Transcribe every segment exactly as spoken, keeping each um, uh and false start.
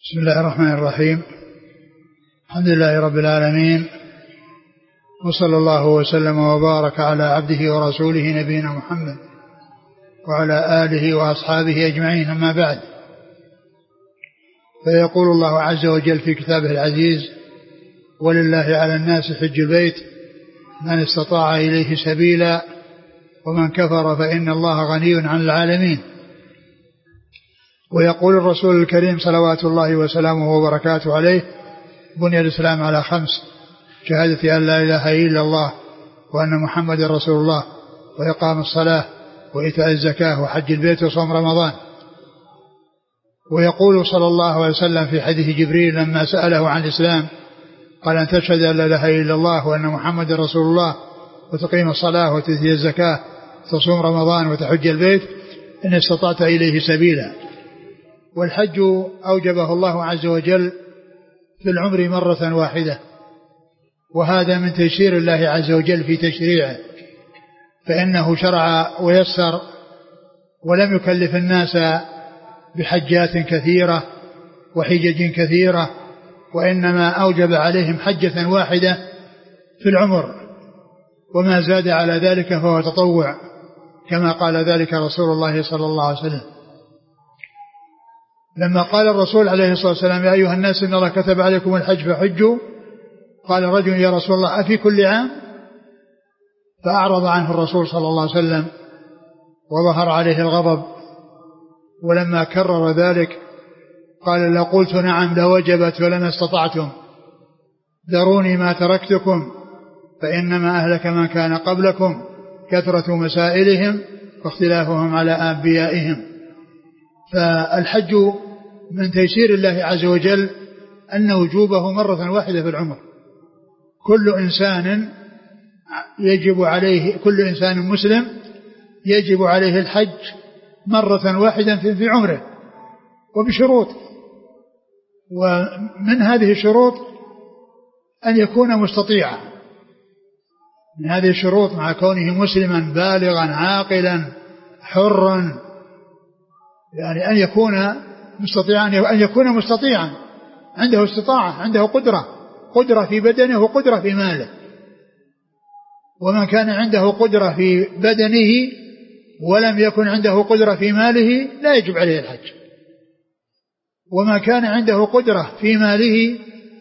بسم الله الرحمن الرحيم. الحمد لله رب العالمين، وصلى الله وسلم وبارك على عبده ورسوله نبينا محمد وعلى آله وأصحابه أجمعين، أما بعد. فيقول الله عز وجل في كتابه العزيز: ولله على الناس حج البيت من استطاع إليه سبيلا ومن كفر فإن الله غني عن العالمين. ويقول الرسول الكريم صلوات الله وسلامه وبركاته عليه: بني الإسلام على خمس: شهادة أن لا إله إلا الله وأن محمد رسول الله، وإقام الصلاة، وإيتاء الزكاة، وحج البيت، وصوم رمضان. ويقول صلى الله عليه وسلم في حديث جبريل لما سأله عن الإسلام قال: أن تشهد أن لا إله إلا الله وأن محمد رسول الله، وتقيم الصلاة، وتؤتي الزكاة، وتصوم رمضان، وتحج البيت إن استطعت إليه سبيلا. والحج أوجبه الله عز وجل في العمر مرة واحدة، وهذا من تيسير الله عز وجل في تشريعه، فإنه شرع ويسر ولم يكلف الناس بحجات كثيرة وحجج كثيرة، وإنما أوجب عليهم حجة واحدة في العمر، وما زاد على ذلك فهو تطوع، كما قال ذلك رسول الله صلى الله عليه وسلم. لما قال الرسول عليه الصلاة والسلام: يا أيها الناس إن الله كتب عليكم الحج فحجوا، قال رجل: يا رسول الله أفي كل عام؟ فأعرض عنه الرسول صلى الله عليه وسلم وظهر عليه الغضب، ولما كرر ذلك قال: لو قلت نعم لوجبت ولما استطعتم، ذروني ما تركتكم فإنما أهلك من كان قبلكم كثرة مسائلهم واختلافهم على أنبيائهم. فالحج من تيسير الله عز وجل أن وجوبه مرة واحدة في العمر. كل إنسان يجب عليه كل إنسان مسلم يجب عليه الحج مرة واحدة في عمره، وبشروط. ومن هذه الشروط أن يكون مستطيعا، من هذه الشروط مع كونه مسلما بالغا عاقلا حرا، يعني أن يكون مستطيعا أن يكون مستطيعا عنده استطاعة، عنده قدرة قدرة في بدنه وقدرة في ماله. ومن كان عنده قدرة في بدنه ولم يكن عنده قدرة في ماله لا يجب عليه الحج. وما كان عنده قدرة في ماله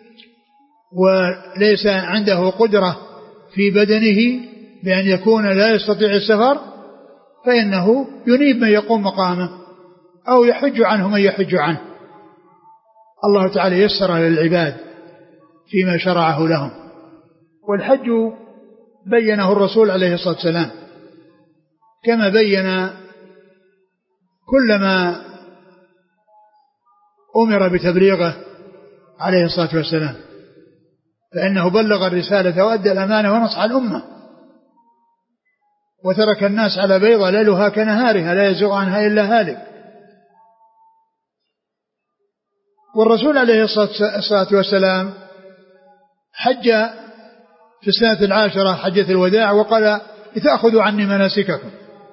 وليس عنده قدرة في بدنه بأن يكون لا يستطيع السفر فإنه ينيب من يقوم مقامه أو يحج عنه من يحج عنه. الله تعالى يسر للعباد فيما شرعه لهم. والحج بينه الرسول عليه الصلاة والسلام كما بين كلما أمر بتبليغه عليه الصلاة والسلام، فإنه بلغ الرسالة وأدى الأمانة ونصح الأمة، وترك الناس على بيضة ليلها كنهارها لا يزيغ عنها إلا هالك. والرسول عليه الصلاة والسلام حج في السنة العاشرة حجة الوداع، وقال: لتأخذوا عني مناسككم.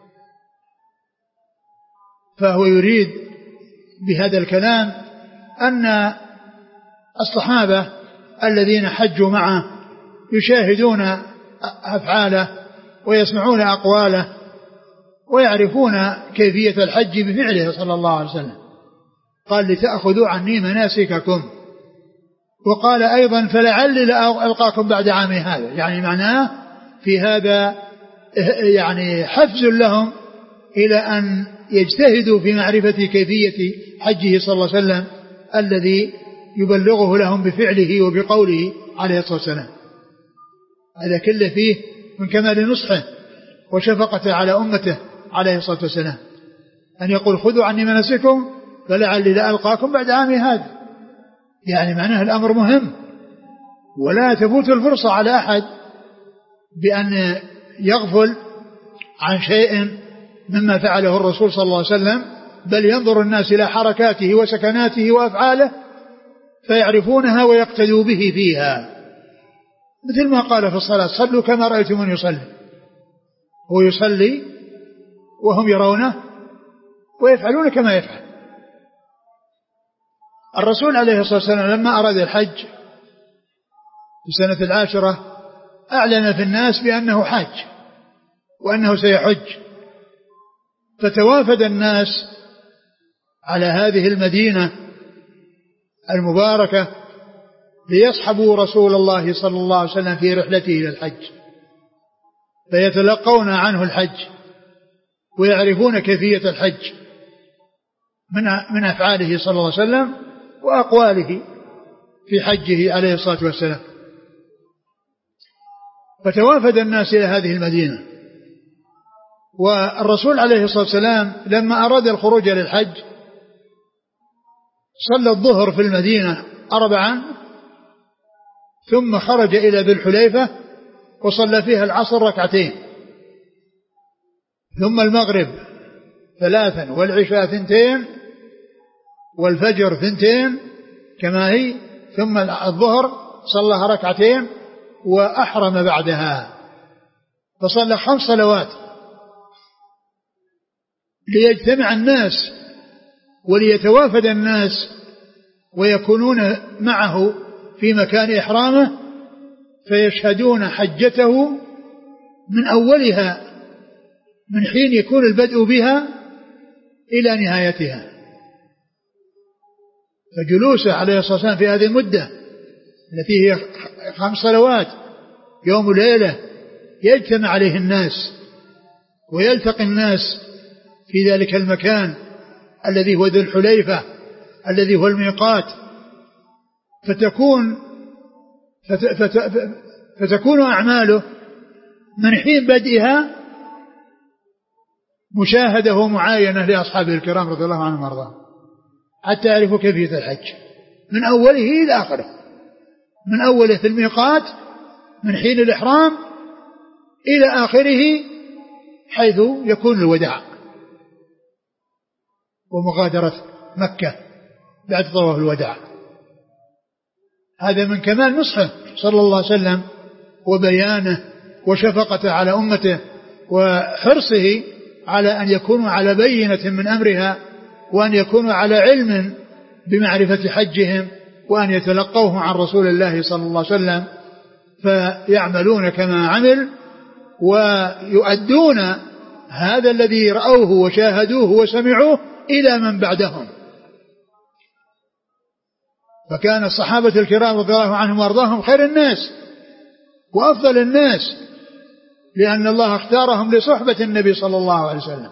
فهو يريد بهذا الكلام أن الصحابة الذين حجوا معه يشاهدون أفعاله ويسمعون أقواله ويعرفون كيفية الحج بفعله صلى الله عليه وسلم. قال: لتأخذوا عني مناسككم. وقال أيضا: فلعلي لألقاكم بعد عامي هذا، يعني معناه في هذا يعني حفز لهم إلى أن يجتهدوا في معرفة كيفية حجه صلى الله عليه وسلم الذي يبلغه لهم بفعله وبقوله عليه الصلاة والسلام. هذا كله فيه من كمال نصحه وشفقته على أمته عليه الصلاة والسلام، أن يقول: خذوا عني مناسككم فلعلي لألقاكم بعد عامي هذا. يعني معناه الأمر مهم، ولا تفوت الفرصة على أحد بأن يغفل عن شيء مما فعله الرسول صلى الله عليه وسلم، بل ينظر الناس إلى حركاته وسكناته وأفعاله فيعرفونها ويقتدوا به فيها، مثل ما قال في الصلاة: صلوا كما رأيتموني يصلي. هو يصلي وهم يرونه ويفعلون كما يفعل. الرسول عليه الصلاة والسلام لما أراد الحج في السنة العاشرة أعلن في الناس بأنه حج وأنه سيحج، فتوافد الناس على هذه المدينة المباركة ليصحبوا رسول الله صلى الله عليه وسلم في رحلته إلى الحج، فيتلقون عنه الحج ويعرفون كيفية الحج من من أفعاله صلى الله عليه وسلم وأقواله في حجه عليه الصلاة والسلام. فتوافد الناس إلى هذه المدينة، والرسول عليه الصلاة والسلام لما أراد الخروج للحج صلى الظهر في المدينة أربعا، ثم خرج إلى ذي الحليفة وصلى فيها العصر ركعتين، ثم المغرب ثلاثا، والعشاء ثنتين، والفجر ثنتين كما هي، ثم الظهر صلى ركعتين وأحرم بعدها، فصلى خمس صلوات ليجتمع الناس وليتوافد الناس ويكونون معه في مكان إحرامه، فيشهدون حجته من أولها من حين يكون البدء بها إلى نهايتها. فجلوسه عليه الصلاة والسلام في هذه المدة التي هي خمس صلوات يوم وليلة يجتمع عليه الناس ويلتقي الناس في ذلك المكان الذي هو ذي الحليفة الذي هو الميقات، فتكون فت فت فتكون أعماله من حين بدئها مشاهدة ومعاينة لأصحابه الكرام رضي الله عنهم وارضاهم، حتى يعرفوا كيفية الحج من أوله إلى آخره، من أوله في الميقات من حين الإحرام إلى آخره حيث يكون الوداع ومغادرة مكة بعد طواف الوداع. هذا من كمال نصحه صلى الله عليه وسلم وبيانه وشفقته على أمته وحرصه على أن يكونوا على بينة من أمرها، وأن يكونوا على علم بمعرفة حجهم، وأن يتلقوه عن رسول الله صلى الله عليه وسلم فيعملون كما عمل ويؤدون هذا الذي رأوه وشاهدوه وسمعوه إلى من بعدهم. فكان الصحابة الكرام رضي الله عنهم وارضاهم خير الناس وأفضل الناس، لأن الله اختارهم لصحبة النبي صلى الله عليه وسلم،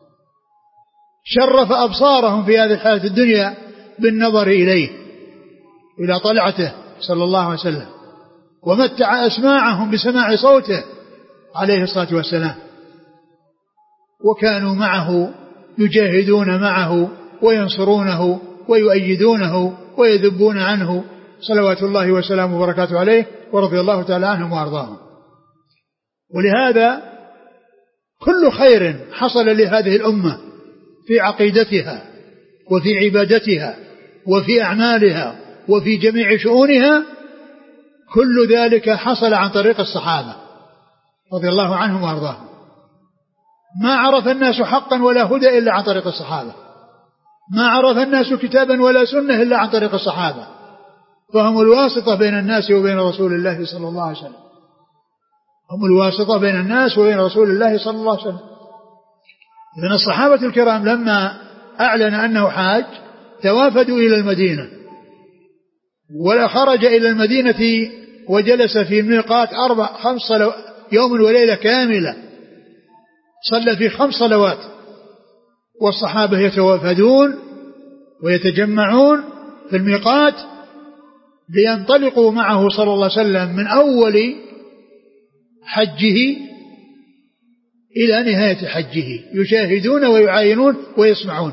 شرف أبصارهم في هذه الحياة الدنيا بالنظر إليه إلى طلعته صلى الله عليه وسلم، ومتع أسماعهم بسماع صوته عليه الصلاة والسلام، وكانوا معه يجاهدون معه وينصرونه ويؤيدونه ويذبون عنه صلوات الله وسلامه وبركاته عليه، ورضي الله تعالى عنهم وأرضاهم. ولهذا كل خير حصل لهذه الأمة في عقيدتها وفي عبادتها وفي أعمالها وفي جميع شؤونها، كل ذلك حصل عن طريق الصحابة رضي الله عنهم وأرضاهم. ما عرف الناس حقا ولا هدى إلا عن طريق الصحابة، ما عرف الناس كتابا ولا سنة إلا عن طريق الصحابة، فهم الواسطة بين الناس وبين رسول الله صلى الله عليه وسلم، هم الواسطة بين الناس وبين رسول الله صلى الله عليه وسلم. إذن الصحابة الكرام لما أعلن أنه حاج توافدوا إلى المدينة، ولا خرج إلى المدينة وجلس في الميقات أربع خمس صلوات يوم وليلة كاملة، صلى في خمس صلوات، والصحابة يتوافدون ويتجمعون في الميقات لينطلقوا معه صلى الله عليه وسلم من أول حجه إلى نهاية حجه، يشاهدون ويعاينون ويسمعون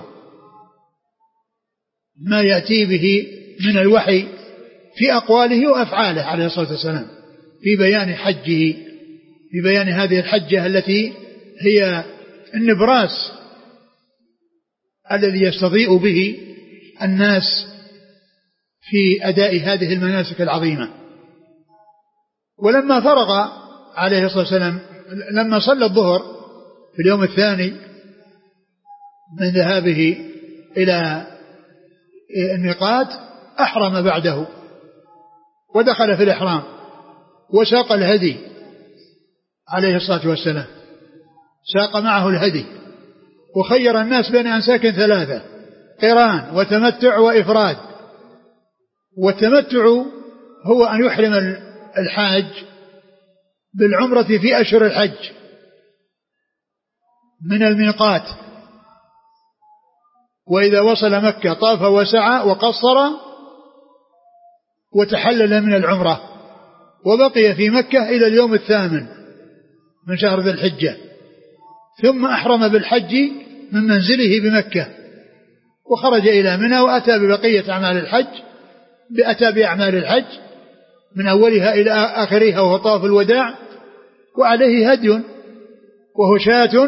ما يأتي به من الوحي في أقواله وأفعاله عليه الصلاة والسلام، في بيان حجه، في بيان هذه الحجة التي هي النبراس الذي يستضيء به الناس في أداء هذه المناسك العظيمة. ولما فرغ عليه الصلاة والسلام لما صلى الظهر في اليوم الثاني من ذهابه إلى الميقات أحرم بعده ودخل في الإحرام وساق الهدي عليه الصلاة والسلام، ساق معه الهدي، وخير الناس بين أنساك ثلاثة: قران وتمتع وإفراد. والتمتع هو أن يحرم الحاج بالعمرة في أشهر الحج من الميقات، وإذا وصل مكة طاف وسعى وقصر وتحلل من العمرة، وبقي في مكة إلى اليوم الثامن من شهر ذي الحجة، ثم أحرم بالحج من منزله بمكة وخرج إلى منى وأتى ببقية أعمال الحج، بأتى بأعمال الحج من أولها إلى آخرها وهو طاف الوداع، وعليه هدي وهو شاة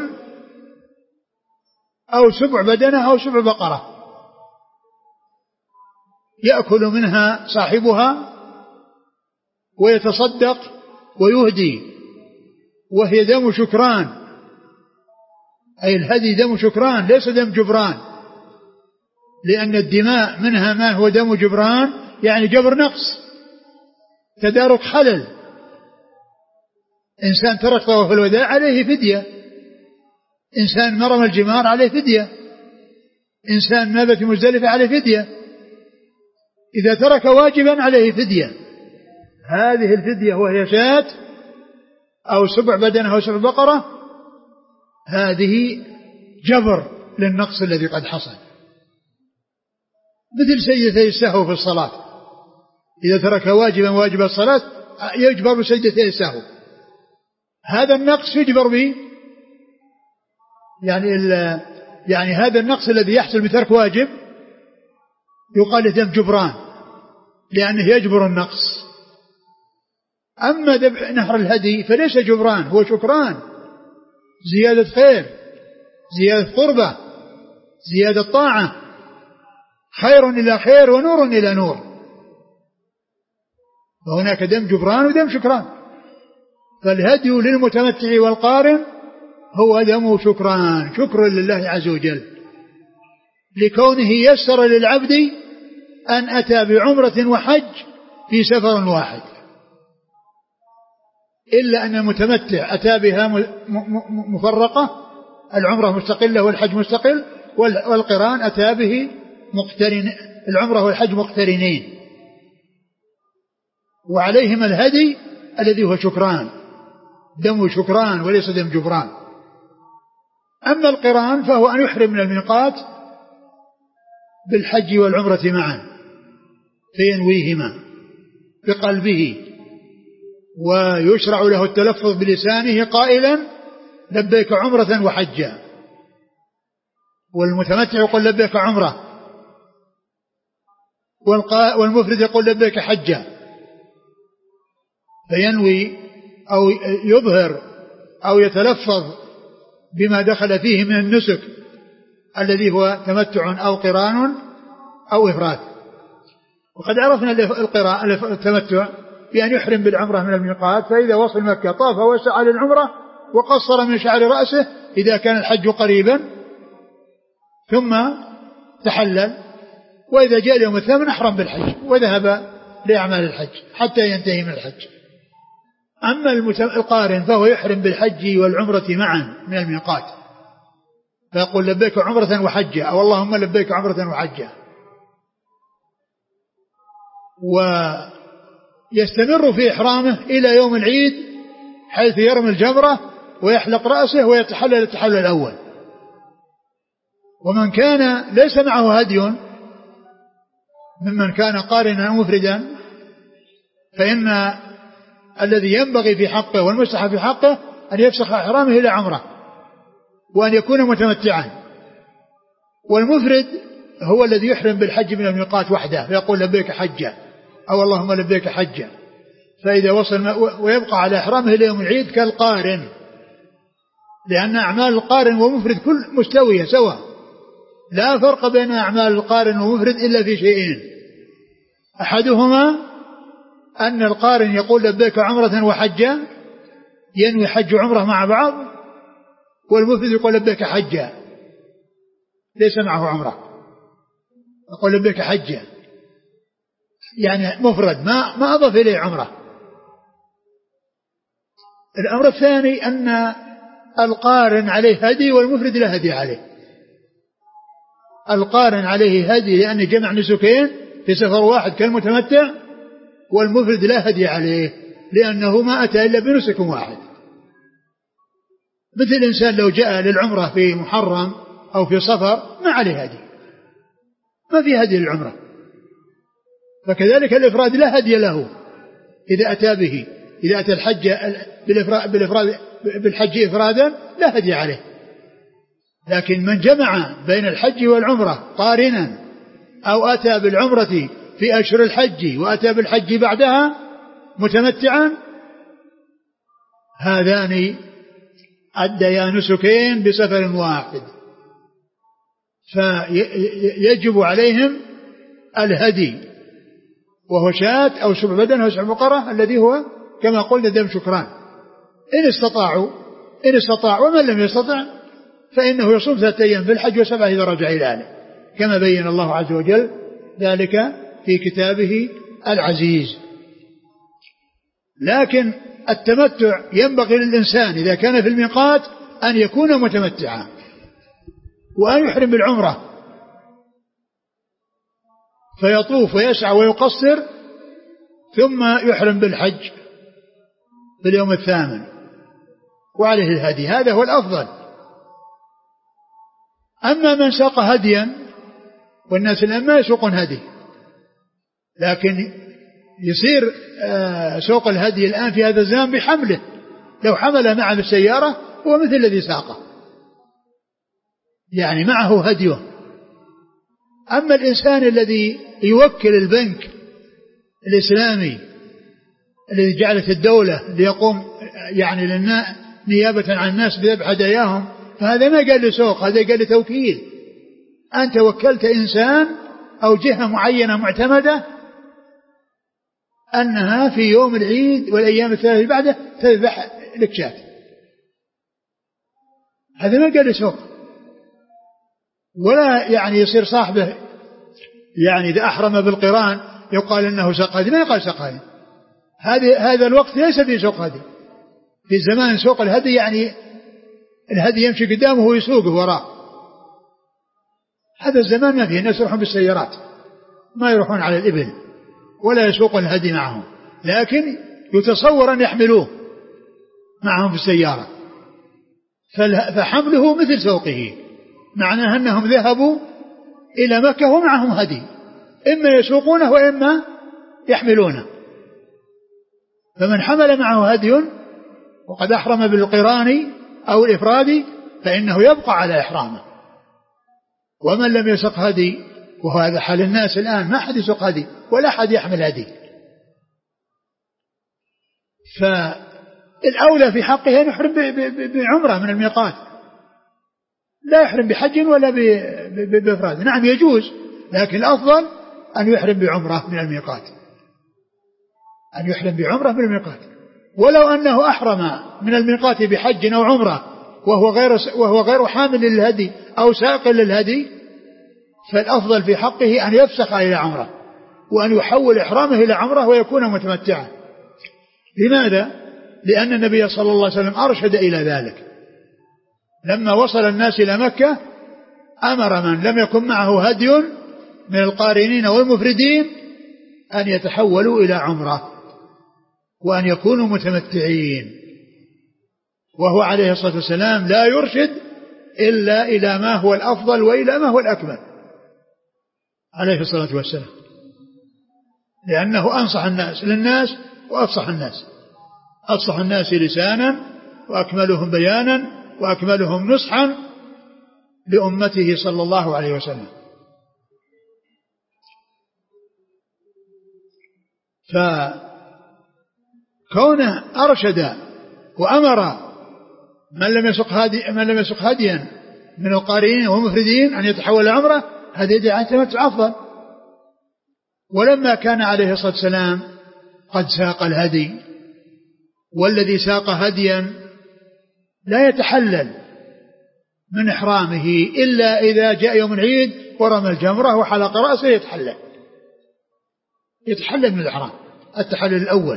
أو سبع بدنة أو سبع بقرة يأكل منها صاحبها ويتصدق ويهدي، وهي دم شكران، أي الهدي دم شكران ليس دم جبران، لأن الدماء منها ما هو دم جبران يعني جبر نقص، تدارك خلل. إنسان ترك طواف الوداع عليه فدية، إنسان مرم الجمار عليه فدية، إنسان نبت مزدلفة عليه فدية، إذا ترك واجبا عليه فدية. هذه الفدية وهي شاة أو سبع بدنة أو سبع بقرة، هذه جبر للنقص الذي قد حصل، مثل سجدتي السهو في الصلاة، إذا ترك واجبا واجب الصلاة يجبر بسجدتي السهو، هذا النقص يجبر به، يعني يعني هذا النقص الذي يحصل بترك واجب يقال دم جبران لأنه يجبر النقص. أما ذبح نحر الهدي فليس جبران، هو شكران، زيادة خير، زيادة قربة، زيادة طاعة، خير إلى خير ونور إلى نور. وهناك دم جبران ودم شكران، فالهدي للمتمتع والقارن هو دم شكران، شكر لله عز وجل لكونه يسر للعبد أن أتى بعمرة وحج في سفر واحد، إلا أن المتمتع أتى بها مفرقة، العمرة مستقلة والحج مستقل، والقران أتى به مقترن، العمرة والحج مقترنين، وعليهما الهدي الذي هو شكران، دم شكران وليس دم جبران. أما القران فهو أن يحرم من الميقات بالحج والعمرة معا فينويهما بقلبه، ويشرع له التلفظ بلسانه قائلا لبيك عمرة وحجا، والمتمتع يقول لبيك عمرة، والمفرد يقول لبيك حجا، فينوي أو يظهر أو يتلفظ بما دخل فيه من النسك الذي هو تمتع أو قران أو إفراد. وقد عرفنا القران التمتع بأن يحرم بالعمرة من الميقات، فإذا وصل مكة طاف وسعى للعمرة وقصر من شعر رأسه إذا كان الحج قريبا، ثم تحلل، وإذا جاء اليوم الثامن أحرم بالحج وذهب لأعمال الحج حتى ينتهي من الحج. أما القارن فهو يحرم بالحج والعمرة معا من الميقات، فيقول لبيك عمرة وحجة، أو اللهم لبيك عمرة وحجة، ويستمر في إحرامه إلى يوم العيد حيث يرمي الجمرة ويحلق رأسه ويتحلل التحلل الأول. ومن كان ليس معه هدي ممن كان قارنا مفردا، فإن الذي ينبغي في حقه والمستحب في حقه أن يفسخ إحرامه إلى عمره وأن يكون متمتعا. والمفرد هو الذي يحرم بالحج من الميقات وحده فيقول لبيك حجة أو اللهم لبيك حجة، فإذا وصل ويبقى على إحرامه إلى يوم العيد كالقارن، لأن أعمال القارن والمفرد كل مستوية سواء، لا فرق بين أعمال القارن والمفرد إلا في شيئين: أحدهما أن القارن يقول لبيك عمرة وحجة ينوي حج عمرة مع بعض، والمفرد يقول لبيك حجة ليس معه عمرة. أقول لبيك حجة، يعني مفرد ما ما أضف إليه عمرة. الأمر الثاني أن القارن عليه هدي والمفرد لا هدي عليه. القارن عليه هدي لأن جمع نسكين في سفر واحد كالمتمتع، والمفرد لا هدي عليه لأنه ما أتى إلا بنسك واحد. مثل الإنسان لو جاء للعمرة في محرم أو في صفر ما عليه هدي، ما في هدي للعمرة. فكذلك الإفراد لا هدي له إذا أتى به، إذا أتى الحج بالإفراد, بالإفراد بالحج إفرادا لا هدي عليه. لكن من جمع بين الحج والعمرة قارنا أو أتى بالعمرة في أشهر الحج وأتى بالحج بعدها متمتعا، هذان أديا نسكين بسفر واحد، فيجب عليهم الهدي وهو شاة أو سبع بدن أو سبع بقرة الذي هو كما قلنا دم شكران إن استطاعوا إن استطاعوا ومن لم يستطع فإنه يصوم ثلاثة أيام في الحج وسبعة إذا رجع إلى أهله، كما بين الله عز وجل ذلك في كتابه العزيز. لكن التمتع ينبغي للإنسان إذا كان في الميقات أن يكون متمتعا وأن يحرم بالعمرة فيطوف ويسعى ويقصر ثم يحرم بالحج في اليوم الثامن وعليه الهدي، هذا هو الأفضل. أما من ساق هديا، والناس الآن ما يسوقون هدي، لكن يصير سوق الهدي الآن في هذا الزمان بحمله، لو حمل معه بالسيارة هو مثل الذي ساقه، يعني معه هديه. أما الإنسان الذي يوكل البنك الإسلامي الذي جعلت الدولة ليقوم يعني للناس نيابة عن الناس بذبح هداياهم، فهذا ما قال له سوق، هذا قال له توكيل. أنت وكلت إنسان أو جهة معينة معتمدة أنها في يوم العيد والأيام الثلاثة بعده تذبح لك شاة، هذا ما قال له سوق. ولا يعني يصير صاحبه يعني إذا أحرم بالقران يقال إنه ساق هدي، ما يقال ساق هدي. هذا الوقت ليس في سوق هدي، في زمان سوق الهدي يعني الهدي يمشي قدامه ويسوقه وراه، هذا الزمان ما فيه، الناس يروحون بالسيارات ما يروحون على الإبل ولا يسوق الهدي معهم، لكن يتصور أن يحملوه معهم في السيارة، فحمله مثل سوقه، معناه أنهم ذهبوا إلى مكة ومعهم هدي، إما يسوقونه وإما يحملونه. فمن حمل معه هدي وقد أحرم بالقران أو الإفراد فإنه يبقى على إحرامه. ومن لم يسق هدي، وهذا حال الناس الآن، ما أحد يسق هدي ولا أحد يحمل هدي، فالأولى في حقه أن يحرم بعمرة من الميقات، لا يحرم بحج ولا بإفراد. نعم يجوز، لكن الأفضل أن يحرم بعمرة من الميقات، أن يحرم بعمرة من الميقات. ولو أنه أحرم من الميقات بحج أو عمرة وهو غير وهو غير حامل للهدي أو ساق للهدي، فالأفضل في حقه أن يفسخ إلى عمرة وأن يحول إحرامه إلى عمرة ويكون متمتعا. لماذا؟ لأن النبي صلى الله عليه وسلم أرشد إلى ذلك لما وصل الناس إلى مكة، أمر من لم يكن معه هدي من القارنين والمفردين أن يتحولوا إلى عمرة وأن يكونوا متمتعين، وهو عليه الصلاة والسلام لا يرشد إلا إلى ما هو الأفضل وإلى ما هو الأكمل عليه الصلاة والسلام، لأنه أنصح الناس للناس وأفصح الناس، أفصح الناس لسانا وأكملهم بيانا وأكملهم نصحا لأمته صلى الله عليه وسلم. فكونه أرشد وأمر من لم يسق هادي من لم يسق هاديا من القارئين والمفردين أن يتحول عمره، هذا يدعي عن تمتع أفضل. ولما كان عليه الصلاة والسلام قد ساق الهدي، والذي ساق هديا لا يتحلل من إحرامه إلا إذا جاء يوم العيد ورمى الجمرة وحلق رأسه يتحلل يتحلل من الإحرام التحلل الأول.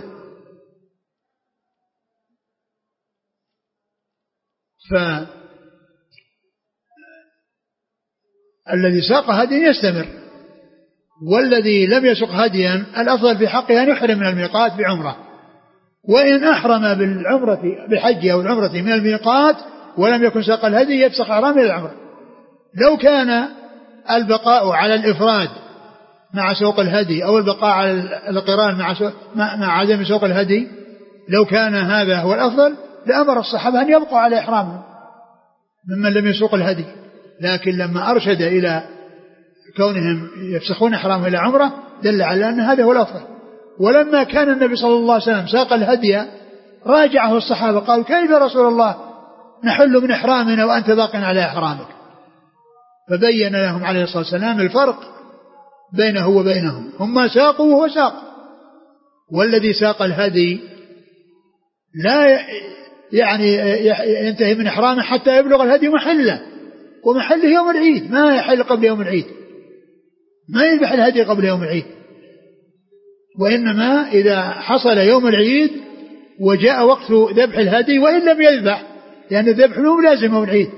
فالذي ساق هدي يستمر، والذي لم يسق هديا الأفضل في حقه أن يحرم من الميقات بعمرة، وإن أحرم بالعمرة بحج أو العمرة من الميقات ولم يكن ساق الهدي يفسخ إحرامه للعمرة. لو كان البقاء على الإفراد مع سوق الهدي أو البقاء على القران مع, مع عدم سوق الهدي، لو كان هذا هو الأفضل لأمر الصحابة أن يبقوا على إحرامهم ممن لم يسوق الهدي، لكن لما أرشد إلى كونهم يفسخون إحرامهم إلى عمرة دل على أن هذا هو الأفضل. ولما كان النبي صلى الله عليه وسلم ساق الهدي راجعه الصحابة قالوا كيف يا رسول الله نحل من إحرامنا وأنت باق على إحرامك، فبين لهم عليه الصلاة والسلام الفرق بينه وبينهم، هم ساقوا وهو ساق، والذي ساق الهدي لا يعني ينتهي من إحرامه حتى يبلغ الهدي محله، ومحله يوم العيد، ما يحل قبل يوم العيد، ما يذبح الهدي قبل يوم العيد، وإنما إذا حصل يوم العيد وجاء وقت ذبح الهدي وإن لم يذبح، لأن الذبح مو لازم يوم العيد،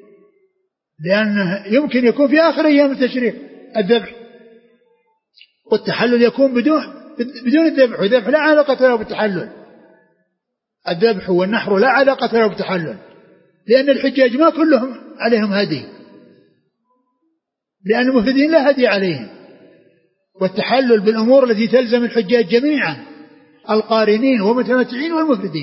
لأنه يمكن يكون في آخر أيام التشريق الذبح، والتحلل يكون بدون بدون الذبح، والذبح لا علاقة له بالتحلل، الذبح والنحر لا علاقة له بالتحلل، لأن الحجاج ما كلهم عليهم هدي، لأن المفردين لا هدي عليهم، والتحلل بالأمور التي تلزم الحجاج جميعا القارنين والمتمتعين والمفردين.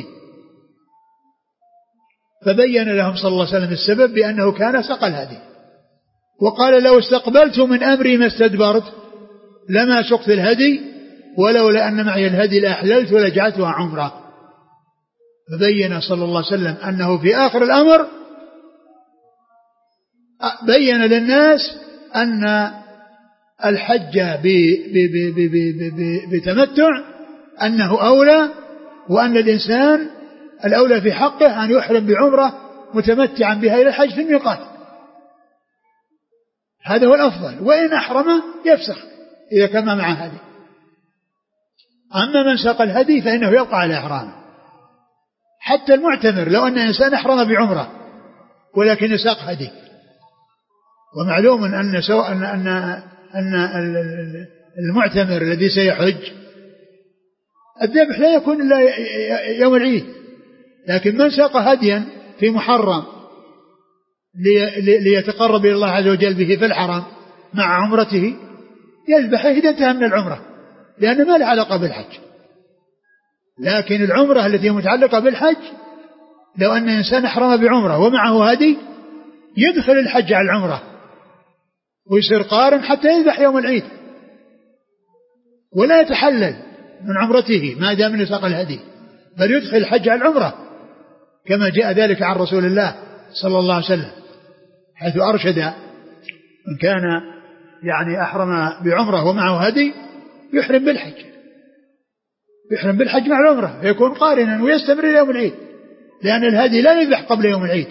فبين لهم صلى الله عليه وسلم السبب بأنه كان سقى الهدي، وقال لو استقبلت من أمري ما استدبرت لما سقت الهدي ولولا أن معي الهدي لأحللت ولجعلتها عمرة. فبين صلى الله عليه وسلم أنه في آخر الأمر بين للناس أن الحج بتمتع أنه أولى، وأن الإنسان الأولى في حقه أن يحرم بعمرة متمتعا بها إلى الحج في الميقات، هذا هو الأفضل، وإن أحرم يفسخ إذا كان مع هدي. أما من ساق الهدي فإنه يبقى على إحرامه، حتى المعتمر لو أن إنسان أحرم بعمرة ولكن ساق هدي، ومعلوم أن سواء أن أن أن المعتمر الذي سيحج الذبح لا يكون إلا يوم العيد، لكن من ساق هديا في محرم ليتقرب إلى الله عز وجل به في الحرم مع عمرته يذبحه إذا انتهى من العمرة، لأنه ما له علاقة بالحج. لكن العمرة التي متعلقة بالحج لو أن إنسان أحرم بعمرة ومعه هدي يدخل الحج على العمرة ويصير قارن حتى يذبح يوم العيد، ولا يتحلل من عمرته ما دام ساق الهدي، بل يدخل الحج على العمرة كما جاء ذلك عن رسول الله صلى الله عليه وسلم، حيث أرشد من كان يعني أحرم بعمرة ومعه هدي يحرم بالحج، يحرم بالحج مع العمرة فيكون قارنا ويستمر إلى يوم العيد، لأن الهدي لا يذبح قبل يوم العيد.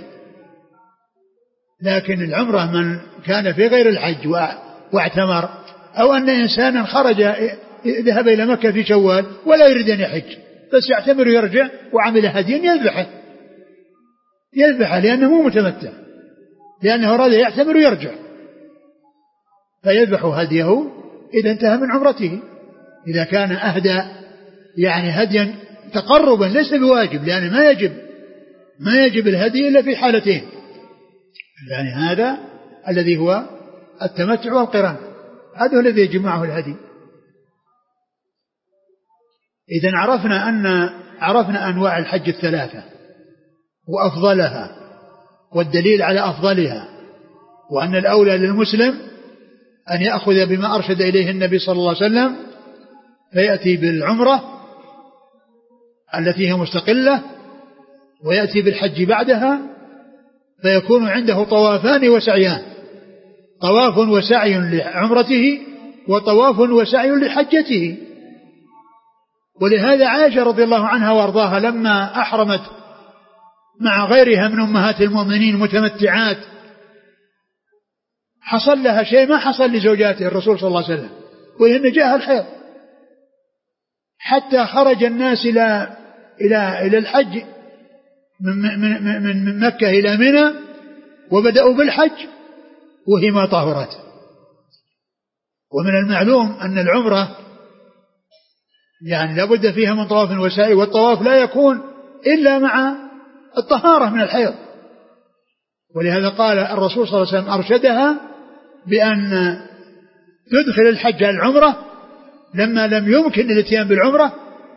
لكن العمرة من كان في غير الحج واعتمر، أو أن إنسانا خرج ذهب إلى مكة في شوال ولا يريد أن يحج بس يعتمر ويرجع وعمل هديا يذبحه يذبحه لأنه مو متمتع، لأنه أراد يعتمر ويرجع، فيذبح هديه إذا انتهى من عمرته، إذا كان أهدى يعني هديا تقربا ليس بواجب، لأن ما يجب ما يجب الهدي إلا في حالتين، يعني هذا الذي هو التمتع والقران، هذا هو الذي يجب معه الهدي. إذن عرفنا أن عرفنا أنواع الحج الثلاثة وأفضلها والدليل على أفضلها، وأن الأولى للمسلم أن يأخذ بما أرشد إليه النبي صلى الله عليه وسلم فيأتي بالعمرة التي هي مستقلة ويأتي بالحج بعدها، فيكون عنده طوافان وسعيان، طواف وسعي لعمرته وطواف وسعي لحجته. ولهذا عائشة رضي الله عنها وارضاها لما أحرمت مع غيرها من أمهات المؤمنين متمتعات حصل لها شيء ما حصل لزوجاته الرسول صلى الله عليه وسلم، وإن جاءها الحيض، حتى خرج الناس إلى إلى إلى الحج من من من من مكة إلى منى، وبدأوا بالحج وهي ما طهرت. ومن المعلوم أن العمرة يعني لابد فيها من طواف وسعي، والطواف لا يكون إلا مع الطهارة من الحيض، ولهذا قال الرسول صلى الله عليه وسلم أرشدها بأن تدخل الحج على العمرة لما لم يمكن الاتيان بالعمرة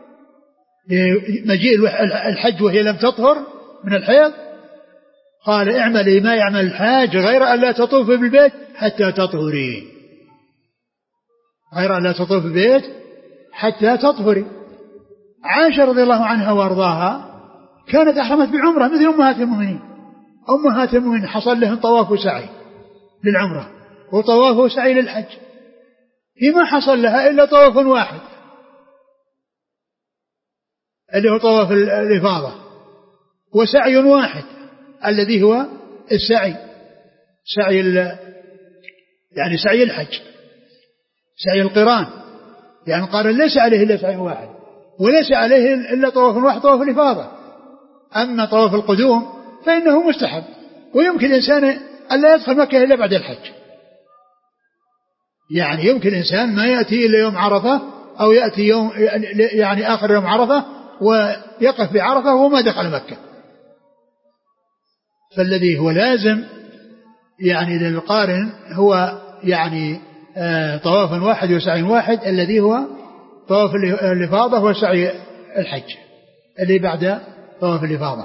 لمجيء الحج وهي لم تطهر من الحيض، قال اعملي ما يعمل الحاج غير أن لا تطوفي بالبيت حتى تطهري، غير أن لا تطوفي بالبيت حتى تطهري. عائشة رضي الله عنها وارضاها كانت أحرمت بعمرة مثل أمهات المؤمنين، أمهات المؤمنين حصل لهم طواف وسعي للعمرة وطواف وسعي للحج، هي ما حصل لها إلا طواف واحد اللي هو طواف الإفاضة، وسعي واحد الذي هو السعي، سعي يعني سعي الحج، سعي القران، يعني قال ليس عليه إلا سعي واحد، وليس عليه إلا طواف واحد طواف الإفاضة. أما طواف القدوم فإنه مستحب، ويمكن الإنسان أن لا يدخل مكة إلا بعد الحج، يعني يمكن الإنسان ما يأتي إلا يوم عرفة أو يأتي يوم يعني آخر يوم عرفة ويقف بعرفة وما دخل مكة. فالذي هو لازم يعني للقارن هو يعني آه طواف واحد وسعي واحد الذي هو طواف الإفاضة وسعي الحج اللي بعد طواف الإفاضة.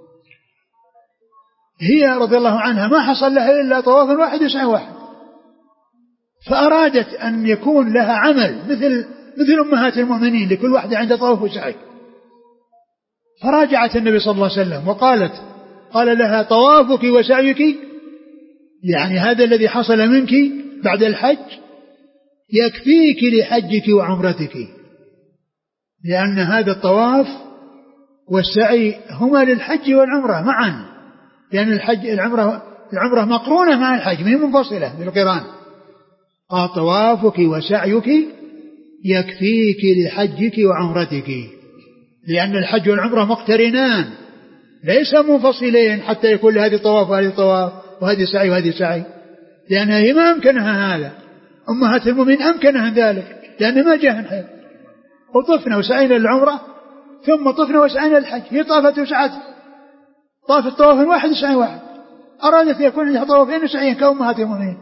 هي رضي الله عنها ما حصل لها إلا طواف واحد وسعي واحد، فأرادت أن يكون لها عمل مثل مثل أمهات المؤمنين لكل واحدة عند طواف وسعي، فراجعت النبي صلى الله عليه وسلم وقالت قال لها طوافك وسعيك يعني هذا الذي حصل منك بعد الحج يكفيك لحجك وعمرتك، لأن هذا الطواف والسعي هما للحج والعمرة معا، لأن الحج العمرة العمرة مقرونة مع الحج من منفصلة بالقران. قال طوافك وسعيك يكفيك لحجك وعمرتك، لأن الحج والعمرة مقترنان ليس منفصلين حتى يكون هذه طواف وهذه طواف وهذه سعي وهذه سعي، لأنها هي ما أمكنها هذا، أمهات المؤمنين أمكنها ذلك لأن ما جاء الحج، وطفنا وسعينا للعمرة ثم طفنا وسعينا للحج، هي طافت وسعت، طافت طواف واحد وسعي واحد، أرادت يكون عندها طوافين وسعيين كأمهات المؤمنين.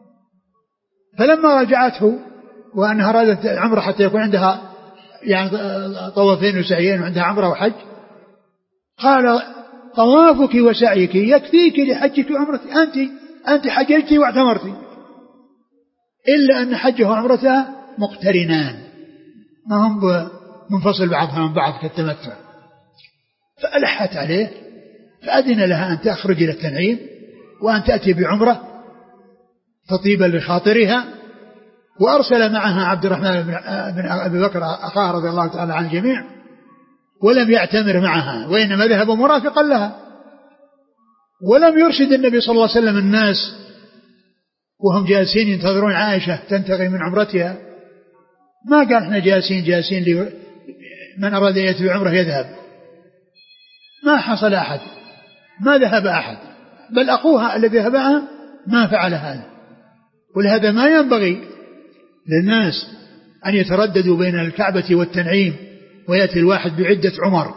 فلما رجعته وأنها أرادت العمرة حتى يكون عندها يعني طوافين وسعيين وعندها عمرة وحج، قال طوافك وسعيك يكفيك لحجك وعمرتك، أنت أنت حججتي واعتمرتي، إلا أن حجه وعمرتها مقترنان ما هم منفصل بعضها من بعض كالتمتع. فألحت عليه فأذن لها أن تخرج إلى التنعيم وأن تأتي بعمرة تطيبا لخاطرها، وأرسل معها عبد الرحمن بن أبي بكر أخاه رضي الله تعالى عن الجميع، ولم يعتمر معها وإنما ذهب مرافقا لها. ولم يرشد النبي صلى الله عليه وسلم الناس وهم جالسين ينتظرون عائشة تنتهي من عمرتها، ما قال احنا جالسين جالسين من أراد أن يأتي بعمره يذهب، ما حصل أحد، ما ذهب أحد، بل أخوها الذي ذهبها ما فعل هذا. ولهذا ما ينبغي للناس أن يترددوا بين الكعبة والتنعيم ويأتي الواحد بعدة عمر،